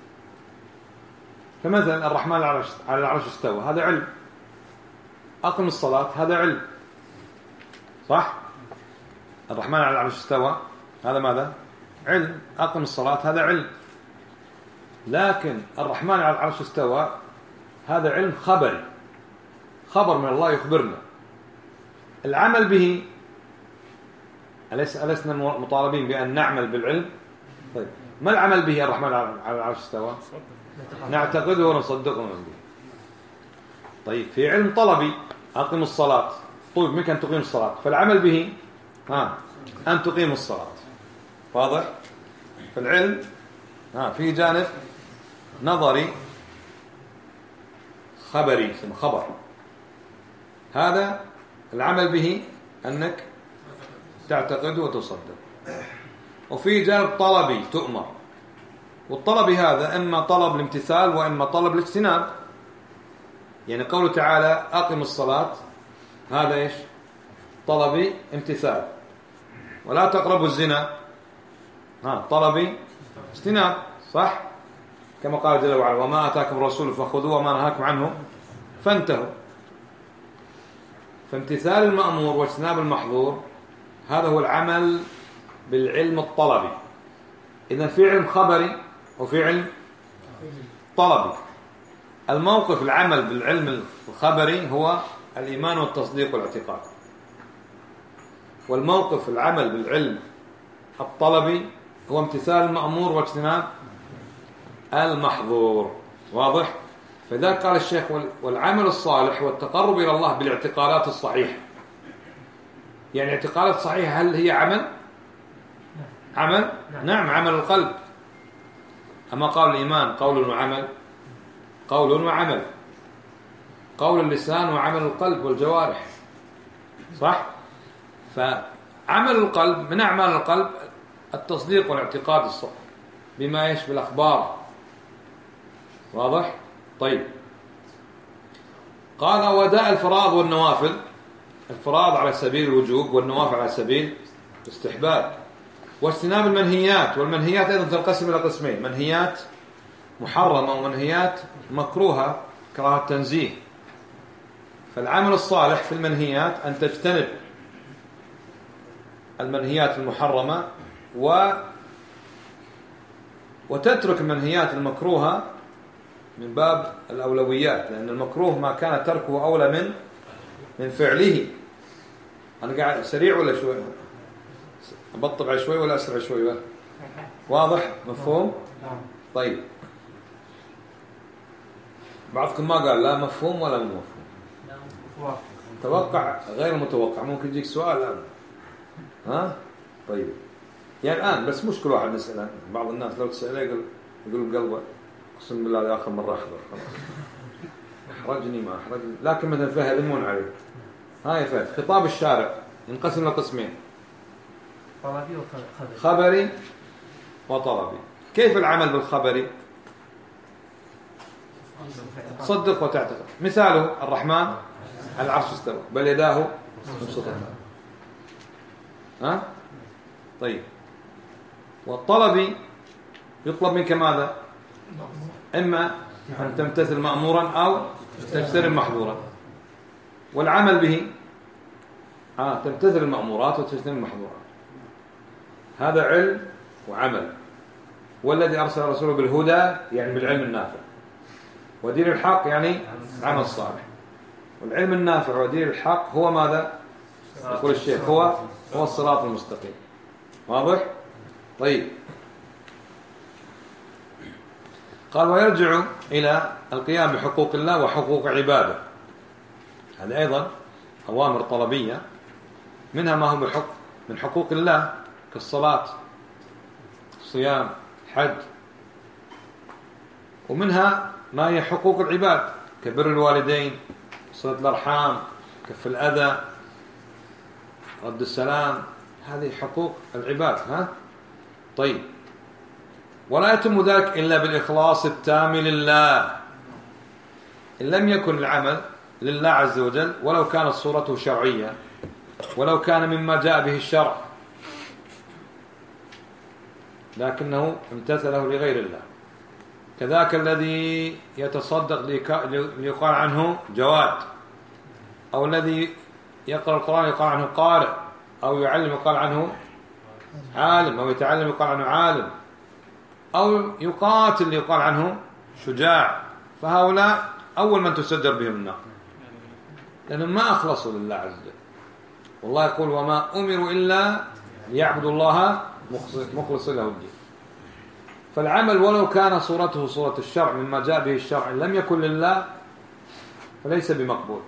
فمثلا الرحمن على العرش استوى، هذا علم. أقم الصلاة، هذا علم، صح؟ الرحمن على العرش استوى، هذا ماذا؟ علم. أقم الصلاة، هذا علم. لكن الرحمن على العرش استوى هذا علم خبري، خبر من الله يخبرنا. العمل به ألسنا مطالبين بأن نعمل بالعلم؟ طيب ما العمل به الرحمن على العرش استوى؟ نعتقده ونصدقه به. طيب في علم طلبي، أقم الصلاة، طيب منك أن تقيم الصلاة، فالعمل به أن تقيم الصلاة. واضح؟ فالعلم فيه جانب نظري خبري، اسمه خبر، هذا العمل به أنك تعتقد وتصدق. وفي جانب طلبي تؤمر، والطلب هذا إما طلب الامتثال وإما طلب الاجتناب. يعني قوله تعالى أقم الصلاة، هذا إيش؟ طلبي امتثال. ولا تقربوا الزنا، طلبي اجتناب، صح؟ كما قال جل وعلا وما آتاكم الرسول فخذوه وما نهاكم عنه فانتهوا. فامتثال المأمور واجتناب المحظور هذا هو العمل بالعلم الطلبي. إذا في علم خبري وفي علم طلبي. الموقف العمل بالعلم الخبري هو الإيمان والتصديق والاعتقاد، والموقف العمل بالعلم الطلبي هو امتثال المأمور واجتناب المحظور. واضح؟ فذلك قال الشيخ والعمل الصالح هو التقرب إلى الله بالاعتقادات الصحيحة. يعني اعتقادات صحيحة هل هي عمل؟ عمل؟ نعم، عمل القلب. أما قول الإيمان قول وعمل، قول وعمل، قول اللسان وعمل القلب والجوارح، صح؟ فعمل القلب من أعمال القلب التصديق والاعتقاد بما يشبه الأخبار. واضح؟ طيب، قال وداء الفرائض والنوافل، الفرائض على سبيل الوجوب والنوافل على سبيل الاستحباب، واجتناب المنهيات. والمنهيات أيضا تنقسم إلى قسمين: منهيات محرمة ومنهيات مكروهة كراهة تنزيه. فالعمل الصالح في المنهيات أن تجتنب المنهيات المحرمة وتترك المنهيات المكروهة من باب الأولويات، لأن المكروه ما كان تركه أولى من فعله. أنا قاعد سريع ولا شوي؟ أبطئ شوي ولا أسرع شوي؟ واضح؟ مفهوم؟ طيب، بعضكم ما قال لا مفهوم ولا مو مفهوم. توقع غير متوقع، ممكن يجيك سؤال الآن. ها؟ طيب، يعني الآن بس مش كل واحد نسأله. بعض الناس لو تسأله يقول بقلبه أقسم بالله هذه آخر مرة أحضر، أحرجني ما أحرجني. لكن مثلا فيها يلمون عليه. هاي فهد. خطاب الشارع ينقسم إلى قسمين: طلبي وخبري. خبري وطلبي. كيف العمل بالخبري؟ صدق وتعتقد. مثاله الرحمن على العرش استوى بل يداه مبسوطتان. ها؟ طيب، والطلبي يطلب منك ماذا؟ إما أن تمتثل مأمورا أو تجتنب محظورا. والعمل به تمتثل المأمورات وتجتنب المحظورات. هذا علم وعمل. والذي أرسل رسوله بالهدى يعني بالعلم النافع، ودين الحق يعني عمل صالح. والعلم النافع ودين الحق هو ماذا؟ يقول الشيخ هو الصراط المستقيم. واضح؟ طيب، قال ويرجع إلى القيام بحقوق الله وحقوق عباده. هذه أيضا أوامر طلبية، منها ما هو من حقوق الله كالصلاة، الصيام، الحج. ومنها ما هي حقوق العباد كبر الوالدين، صلة الأرحام، كف الأذى، رد السلام. هذه حقوق العباد. ها؟ طيب، ولا يتم ذلك إلا بالإخلاص التام لله. إن لم يكن العمل لله عز وجل ولو كانت صورته شرعية، ولو كان مما جاء به الشرع، لكنه امتثله لغير الله. كذاك الذي يتصدق ليقال عنه جواد، أو الذي يقرأ القرآن يقال عنه قارئ، أو يعلم يقال عنه عالم، أو يتعلم يقال عنه عالم، أو يقاتل يقال عنه شجاع. فهؤلاء أول من تسجر بهم النار، لأنهم ما أخلصوا لله عز وجل. والله يقول وما أمروا إلا ليعبدوا الله مخلصين له الدين. فالعمل ولو كان صورته صورة الشرع مما جاء به الشرع لم يكن لله فليس بمقبول.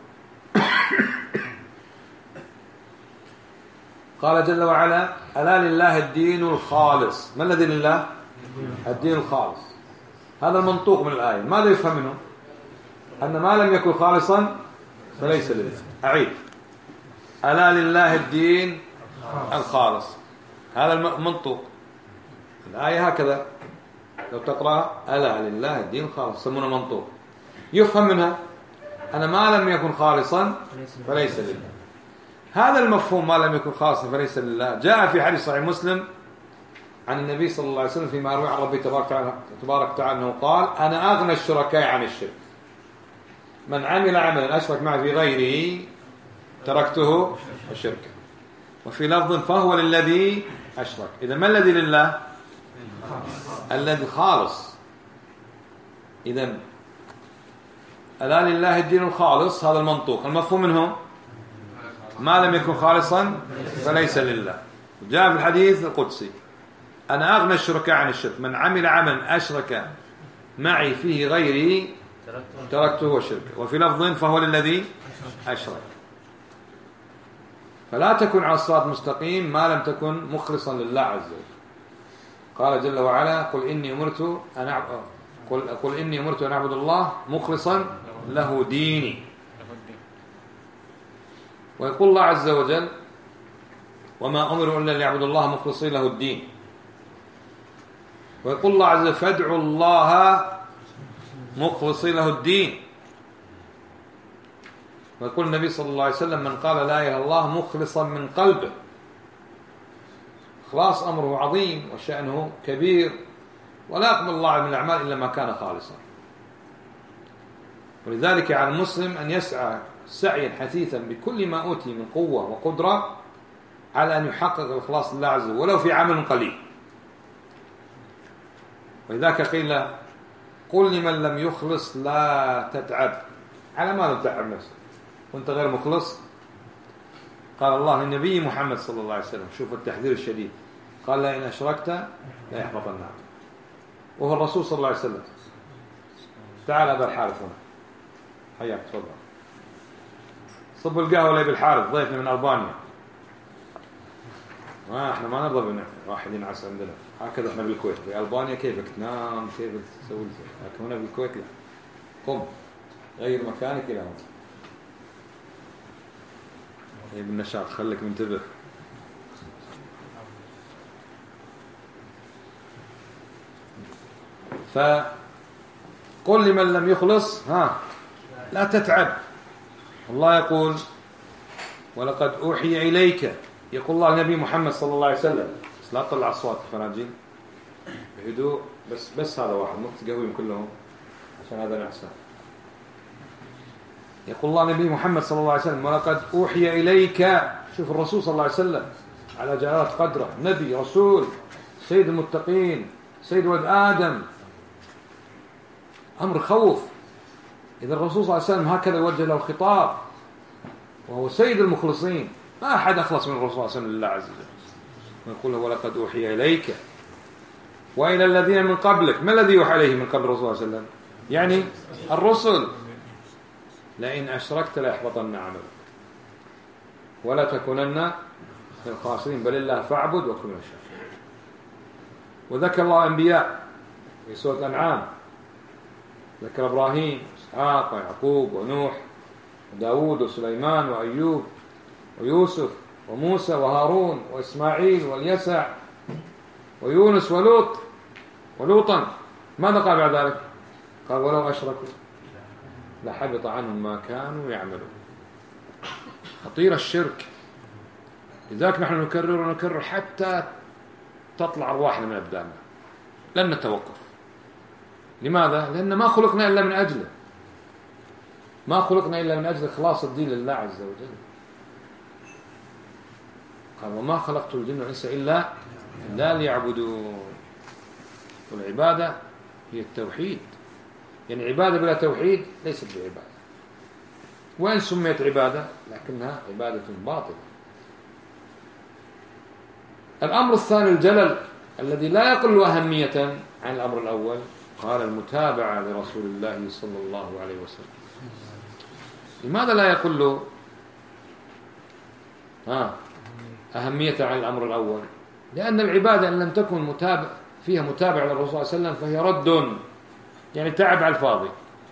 قال جل وعلا ألا لله الدين الخالص. ما الذي لله؟ الدين الخالص. هذا المنطوق من الآية. ماذا يفهم منه؟ أن ما لم يكن خالصا فليس لله. أعيد: ألا لله الدين الخالص. هذا المنطوق الآية هكذا لو تقرأ ألا لله الدين الخالص يسمونه منطوق. يفهم منها أن ما لم يكن خالصا فليس لله. هذا المفهوم ما لم يكن خالصا فليس لله جاء في حديث صحيح مسلم عن النبي صلى الله عليه وسلم فيما روى عن ربي تبارك وتعالى أنه قال أنا أغنى الشركاء عن الشرك، من عمل عملا أشرك معي في غيره تركته الشرك. وفي لفظ فهو للذي أشرك. إذا ما الذي لله؟ الذي خالص. إذا ألا لله الدين الخالص هذا المنطوق. المفهوم منه ما لم يكن خالصا فليس لله. جاء في الحديث القدسي أنا أغنى الشركاء عن الشرك، من عمل عملا أشرك معي فيه غيري تركته الشرك. وفي لفظ فهو للذي أشرك. فلا تكن على الصراط المستقيم ما لم تكن مخلصا لله عز وجل. قال جل وعلا قل إني أمرت أن أعبد الله مخلصا له ديني. ويقول الله عز وجل وما أمروا إلا ليعبدوا الله مخلصين له الدين. ويقول الله عز وجل فادعوا الله مخلصين له الدين. ويقول النبي صلى الله عليه وسلم من قال لا إله إلا الله مخلصا من قلبه. خلاص أمره عظيم وشأنه كبير، ولا يقبل الله من الأعمال إلا ما كان خالصا. ولذلك على المسلم أن يسعى سعيا حثيثا بكل ما أوتي من قوة وقدرة على أن يحقق الإخلاص لله عز وجل ولو في عمل قليل. ولذلك قيل قل لمن لم يخلص لا تتعب. على ما تتعب نفسك وانت غير مخلص؟ قال الله للنبي محمد صلى الله عليه وسلم، شوف التحذير الشديد، قال لئن أشركت لا يحبطن عملك. وهو الرسول صلى الله عليه وسلم. تعال أبا الحارث هنا، حياك تفضل. صب القهوة لأبي الحارث ضيفنا من ألبانيا. احنا ما نرضى واحد ينعس عندنا، هكذا احنا بالكويت. في ألبانيا كيفك تنام كيفك تسوي، لكن هنا بالكويت لا، قم غير مكانك إلى هنا. بالنشاط خليك منتبه. فقل لمن لم يخلص لا تتعب. الله يقول ولقد أوحي إليك، يقول الله النبي محمد صلى الله عليه وسلم، بس لا تطلع أصوات الفناجين بهدوء، بس هذا واحد مو تقهويهم كلهم عشان هذا نعسان. يقول الله النبي محمد صلى الله عليه وسلم ولقد أوحي إليك. شوف الرسول صلى الله عليه وسلم على جلالة قدره، نبي رسول سيد المتقين سيد ولد آدم، أمر خوف. إذا الرسول صلى الله عليه وسلم هكذا يوجه له الخطاب وهو سيد المخلصين، ما أحد أخلص من الرسول صلى الله عليه وسلم لله عز وجل. ويقول له ولقد أوحي إليك وإلى الذين من قبلك. ما الذي يوحى إليه من قبل الرسول صلى الله عليه وسلم؟ يعني الرسل. لئن أشركت ليحبطن عملك ولا تكونن من الخاسرين بل الله فاعبد وكن من الشاكرين. وذكر الله أنبياء في سورة الأنعام، ذكر إبراهيم وإسحاق ويعقوب ونوح وداود وسليمان وأيوب ويوسف وموسى وهارون وإسماعيل واليسع ويونس ولوطا. ماذا قال بعد ذلك؟ قال ولو أشركوا لحبط عنهم ما كانوا يعملون. خطير الشرك. لذلك نحن نكرر حتى تطلع أرواحنا من أبداننا، لن نتوقف. لماذا؟ لأن ما خلقنا إلا من أجله، ما خلقنا إلا من أجل إخلاص الدين لله عز وجل. قال وما خلقت الجن والإنس إلا ليعبدون. والعبادة هي التوحيد، يعني عبادة بلا توحيد ليست بعبادة، وإن سميت عبادة لكنها عبادة باطلة. الأمر الثاني الجلل الذي لا يقل أهمية عن الأمر الأول، قال المتابعة لرسول الله صلى الله عليه وسلم. لماذا لا يقل أهمية عن الأمر الأول؟ لأن العبادة إن لم تكن فيها متابعة للرسول صلى الله عليه وسلم فهي رد، يعني تعب على الفاضي،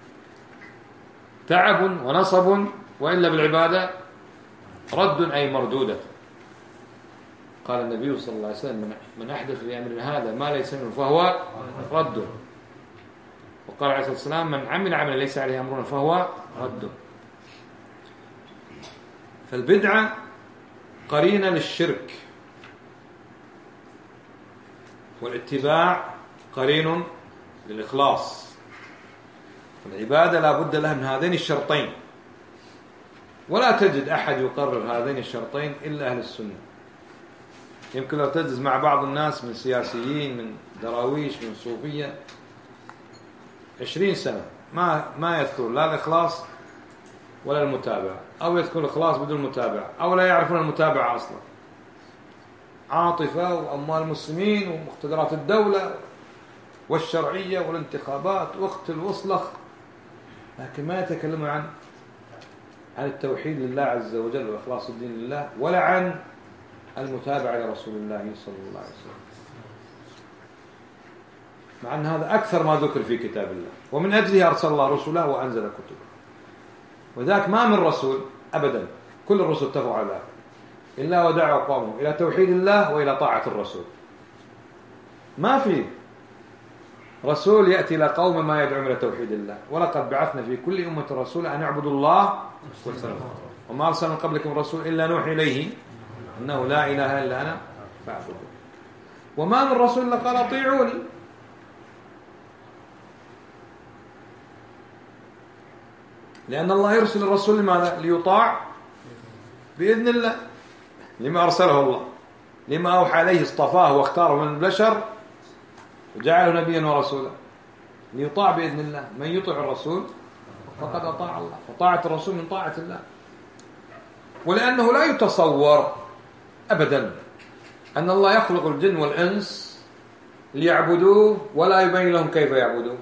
تعب ونصب، وإلا بالعبادة رد أي مردودة. قال النبي صلى الله عليه وسلم من أحدث في أمرنا هذا ما ليس منه فهو رد. وقال عليه الصلاة والسلام من عمل عملا ليس عليه أمرنا فهو رد. فالبدعة قرينة للشرك، والاتباع قرين للإخلاص. العبادة لا بد لها من هذين الشرطين، ولا تجد أحد يقرر هذين الشرطين إلا أهل السنة. يمكن لو تجلس مع بعض الناس من سياسيين من دراويش من صوفية 20 سنة ما يذكرون لا الإخلاص ولا المتابعة، أو يذكر الإخلاص بدون متابعة، أو لا يعرفون المتابعة أصلا. عاطفة وأموال المسلمين ومقتدرات الدولة والشرعية والانتخابات واقتل واصلخ، لكن ما يتكلمون عن التوحيد لله عز وجل وإخلاص الدين لله، ولا عن المتابعة لرسول الله صلى الله عليه وسلم، مع أن هذا أكثر ما ذكر في كتاب الله، ومن أجله أرسل الله رسوله وأنزل كتبه. وذاك ما من رسول أبدا، كل الرسل اتفقوا على ذلك، إلا ودعوا قومه إلى توحيد الله وإلى طاعة الرسول. ما في رسول يأتي إلى قوم ما يدعون إلى توحيد الله، ولقد بعثنا في كل أمة رسولا أن يعبدوا الله وما أرسلنا من قبلكم رسول إلا نوحي إليه أنه لا إله إلا أنا فاعبدون، وما من رسول إلا قال أطيعوني. لأن الله يرسل الرسول لماذا؟ ليطاع بإذن الله، لما أرسله الله، لما أوحى عليه، اصطفاه واختاره من البشر وجعله نبيا ورسولا ليطاع بإذن الله. من يطع الرسول فقد أطاع الله، وطاعة الرسول من طاعة الله. ولأنه لا يتصور أبدا أن الله يخلق الجن والإنس ليعبدوه ولا يبين لهم كيف يعبدوه.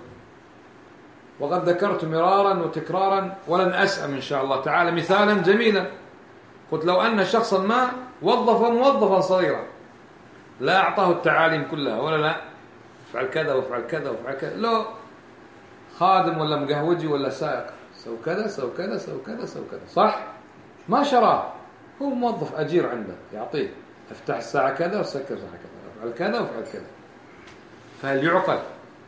وقد ذكرت مرارا وتكرارا ولن أسأم إن شاء الله تعالى مثالا جميلا. قلت لو أن شخصا ما وظف موظفا صغيرا لا أعطاه التعاليم كلها، ولا لا افعل كذا وافعل كذا وافعل كذا، لو خادم ولا مقهوجي ولا سائق، سو كذا سو كذا سو كذا سو كذا، صح؟ ما شراه، هو موظف أجير عنده يعطيه افتح الساعة كذا وسكر الساعة كذا، افعل كذا وافعل كذا. فهل يعقل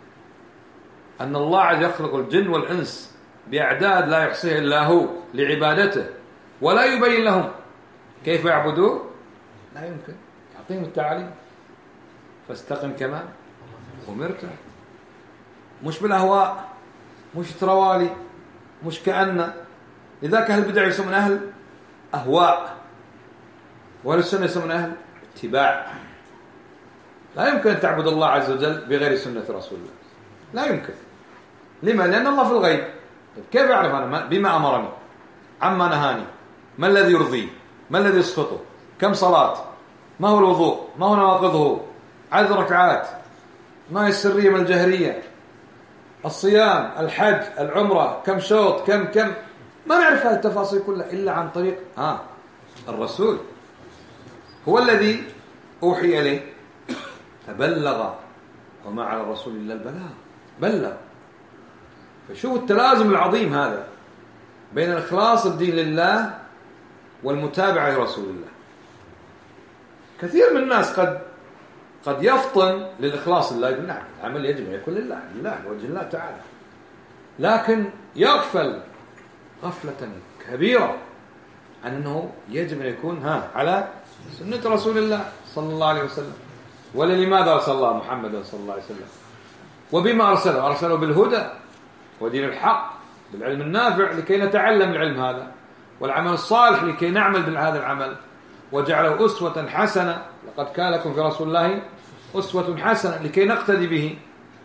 أن الله عز يخلق الجن والإنس بأعداد لا يحصيها إلا هو لعبادته ولا يبين لهم كيف يعبدوه؟ لا يمكن. يعطيهم التعاليم، فاستقم كما أمرت، مش بالأهواء، مش تروالي، مش كأن. لذلك أهل البدع يسمون أهل أهواء، وأهل السنة يسمون أهل اتباع. لا يمكن أن تعبد الله عز وجل بغير سنة رسول الله، لا يمكن. لما؟ لأن الله في الغيب. كيف أعرف أنا بما أمرني، عما نهاني، ما الذي يرضيه، ما الذي يسخطه، كم صلاة، ما هو الوضوء، ما هو نواقضه، عدد ركعات، ما هي السرية من الجهرية، الصيام، الحج، العمرة، كم شوط، كم ما نعرف هذه التفاصيل كلها إلا عن طريق الرسول. هو الذي أوحي إليه فبلغ، وما على الرسول إلا البلاغ، بلغ. فشوف التلازم العظيم هذا بين الإخلاص الدين لله والمتابعة لرسول الله. كثير من الناس قد يفطن للإخلاص لله، يقول نعم العمل يجب أن يكون لله وجه الله تعالى، لكن يغفل غفلة كبيرة عن أنه يجب أن يكون على سنة رسول الله صلى الله عليه وسلم. ولماذا أرسل الله محمدا صلى الله عليه وسلم؟ وبما أرسله بالهدى ودين الحق، بالعلم النافع لكي نتعلم العلم هذا، والعمل الصالح لكي نعمل بهذا العمل، وجعله أسوة حسنة. لقد كان لكم في رسول الله أسوة حسنة لكي نقتدي به.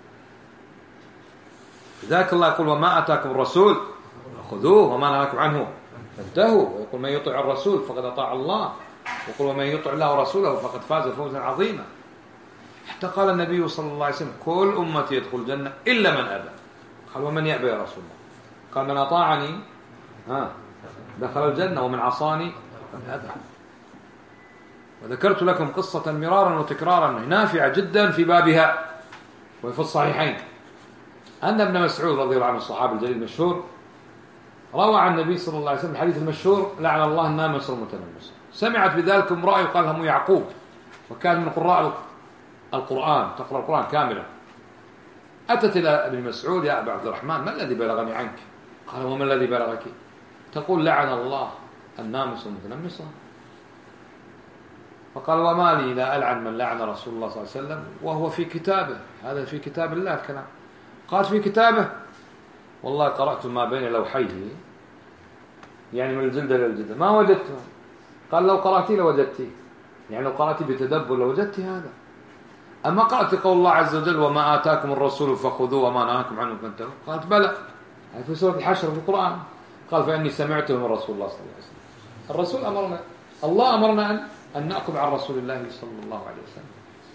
لذلك الله يقول وما أتاكم الرسول خذوه وما نهاكم عنه فانتهوا. ويقول من يطع الرسول فقد أطاع الله، ويقول ومن يطع الله ورسوله فقد فاز فوزا عظيما. حتى قال النبي صلى الله عليه وسلم كل أمتي يدخل الجنة إلا من أبى. قال ومن يأبى يا رسول الله؟ قال من أطاعني دخل الجنة ومن عصاني فأبى. وذكرت لكم قصة مرارا وتكرارا نافعة جدا في بابها وفي الصحيحين، أن ابن مسعود رضي الله عنه الصحابي الجليل المشهور روى عن النبي صلى الله عليه وسلم الحديث المشهور لعن الله النامس والمتنمس. سمعت بذلك امرأة يقال لها يعقوب، وكان من قراء القرآن، تقرأ القرآن كاملا. أتت إلى ابن مسعود يا أبا عبد الرحمن ما الذي بلغني عنك؟ قال وما الذي بلغك؟ تقول لعن الله النامس والمتنمس. فقال وما لي لا ألعن من لعن رسول الله صلى الله عليه وسلم وهو في كتابه، هذا في كتاب الله الكلام. قال في كتابه والله قرأت ما بين لوحيه، يعني من الجلدة للجلدة ما وجدته. قال لو قرأتي لوجدتي، يعني لو قرأتي بتدبر لوجدتي هذا. أما قرأت قول الله عز وجل وما آتاكم الرسول فخذوه وما نهاكم عنه فانتهوا. قالت بلى، هذا في سورة الحشر في القرآن. قال فإني سمعته من رسول الله صلى الله عليه وسلم. الرسول أمرنا، الله أمرنا أن نأخذ عن رسول الله صلى الله عليه وسلم.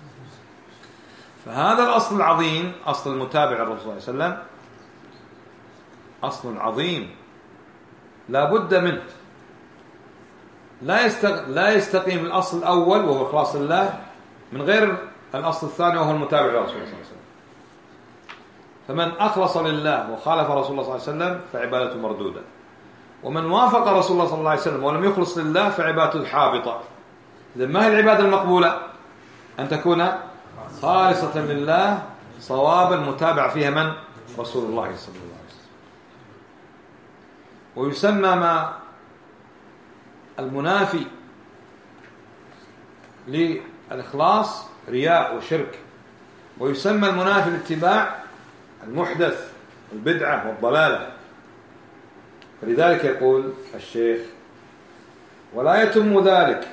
فهذا الأصل العظيم، أصل المتابع للرسول صلى الله عليه وسلم، أصل عظيم لا بد منه. لا يستقيم الأصل الأول وهو إخلاص الله من غير الأصل الثاني وهو المتابع للرسول صلى الله عليه وسلم. فمن أخلص لله وخالف رسول الله صلى الله عليه وسلم فعبادته مردودة، ومن وافق رسول الله صلى الله عليه وسلم ولم يخلص لله فعبادته حابطة. إذن ما هي العبادة المقبولة؟ أن تكون خالصة لله صوابا متابع فيها من؟ رسول الله صلى الله عليه وسلم. ويسمى ما المنافي للإخلاص رياء وشرك، ويسمى المنافي للاتباع المحدث البدعة والضلالة. فلذلك يقول الشيخ: ولا يتم ذلك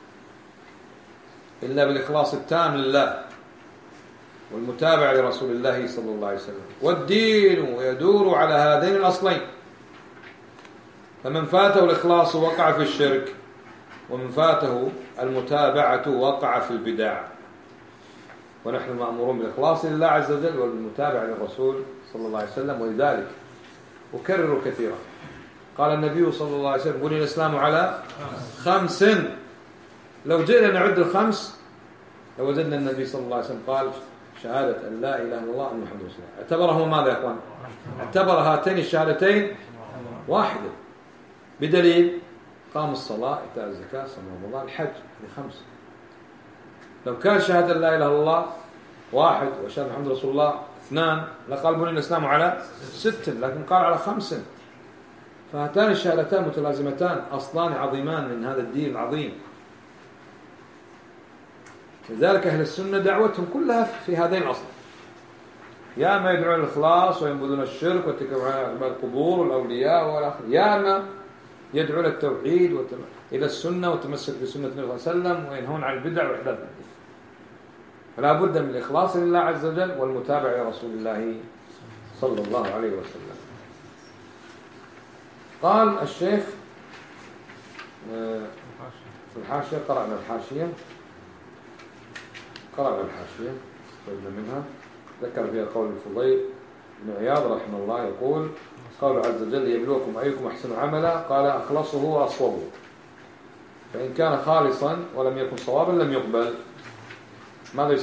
إلا بالإخلاص التام لله والمتابعة لرسول الله صلى الله عليه وسلم، والدين يدور على هذين الأصلين. فمن فاته الإخلاص وقع في الشرك، ومن فاته المتابعة وقع في البدع. ونحن مأمورون بالإخلاص لله عز وجل والمتابعة للرسول صلى الله عليه وسلم. ولذلك أكرر كثيرا قال النبي صلى الله عليه وسلم: بني الإسلام على 5. لو جئنا نعد الخمس لوجدنا النبي صلى الله عليه وسلم قال: شهادة أن لا إله إلا الله وأن محمد رسول الله. اعتبرهما ماذا يا أخوان؟ اعتبر هاتين الشهادتين واحدة، بدليل قام الصلاة، إيتاء الزكاة، صوم رمضان، الحج، هذه 5. لو كان شهادة لا إله إلا الله 1 وشهادة محمد رسول الله 2 لقال بني الإسلام على 6، لكن قال على 5. فهاتان الشهادتان متلازمتان، أصلان عظيمان من هذا الدين العظيم. لذلك أهل السنة دعوتهم كلها في هذين الأصل، يا ما يدعون الإخلاص وينبذون الشرك واتكلون على القبور والأولياء والآخر، يا ما يدعون التوحيد إلى السنة والتمسك بسنة النبي صلى الله عليه وسلم وينهون عن البدع وإحداث الحديث. فلا بد من الإخلاص لله عز وجل والمتابعة لرسول الله صلى الله عليه وسلم. قال الشيخ في الحاشية، قرأنا الحاشية خرجنا منها، ذكر فيها قول الفضيل بن عياض رحمه الله يقول: قول عز وجل: يبلوكم أيكم أحسن عملا، قال: أخلصه وأصوبه، فإن كان خالصا ولم يكن صوابا لم يقبل. ماذا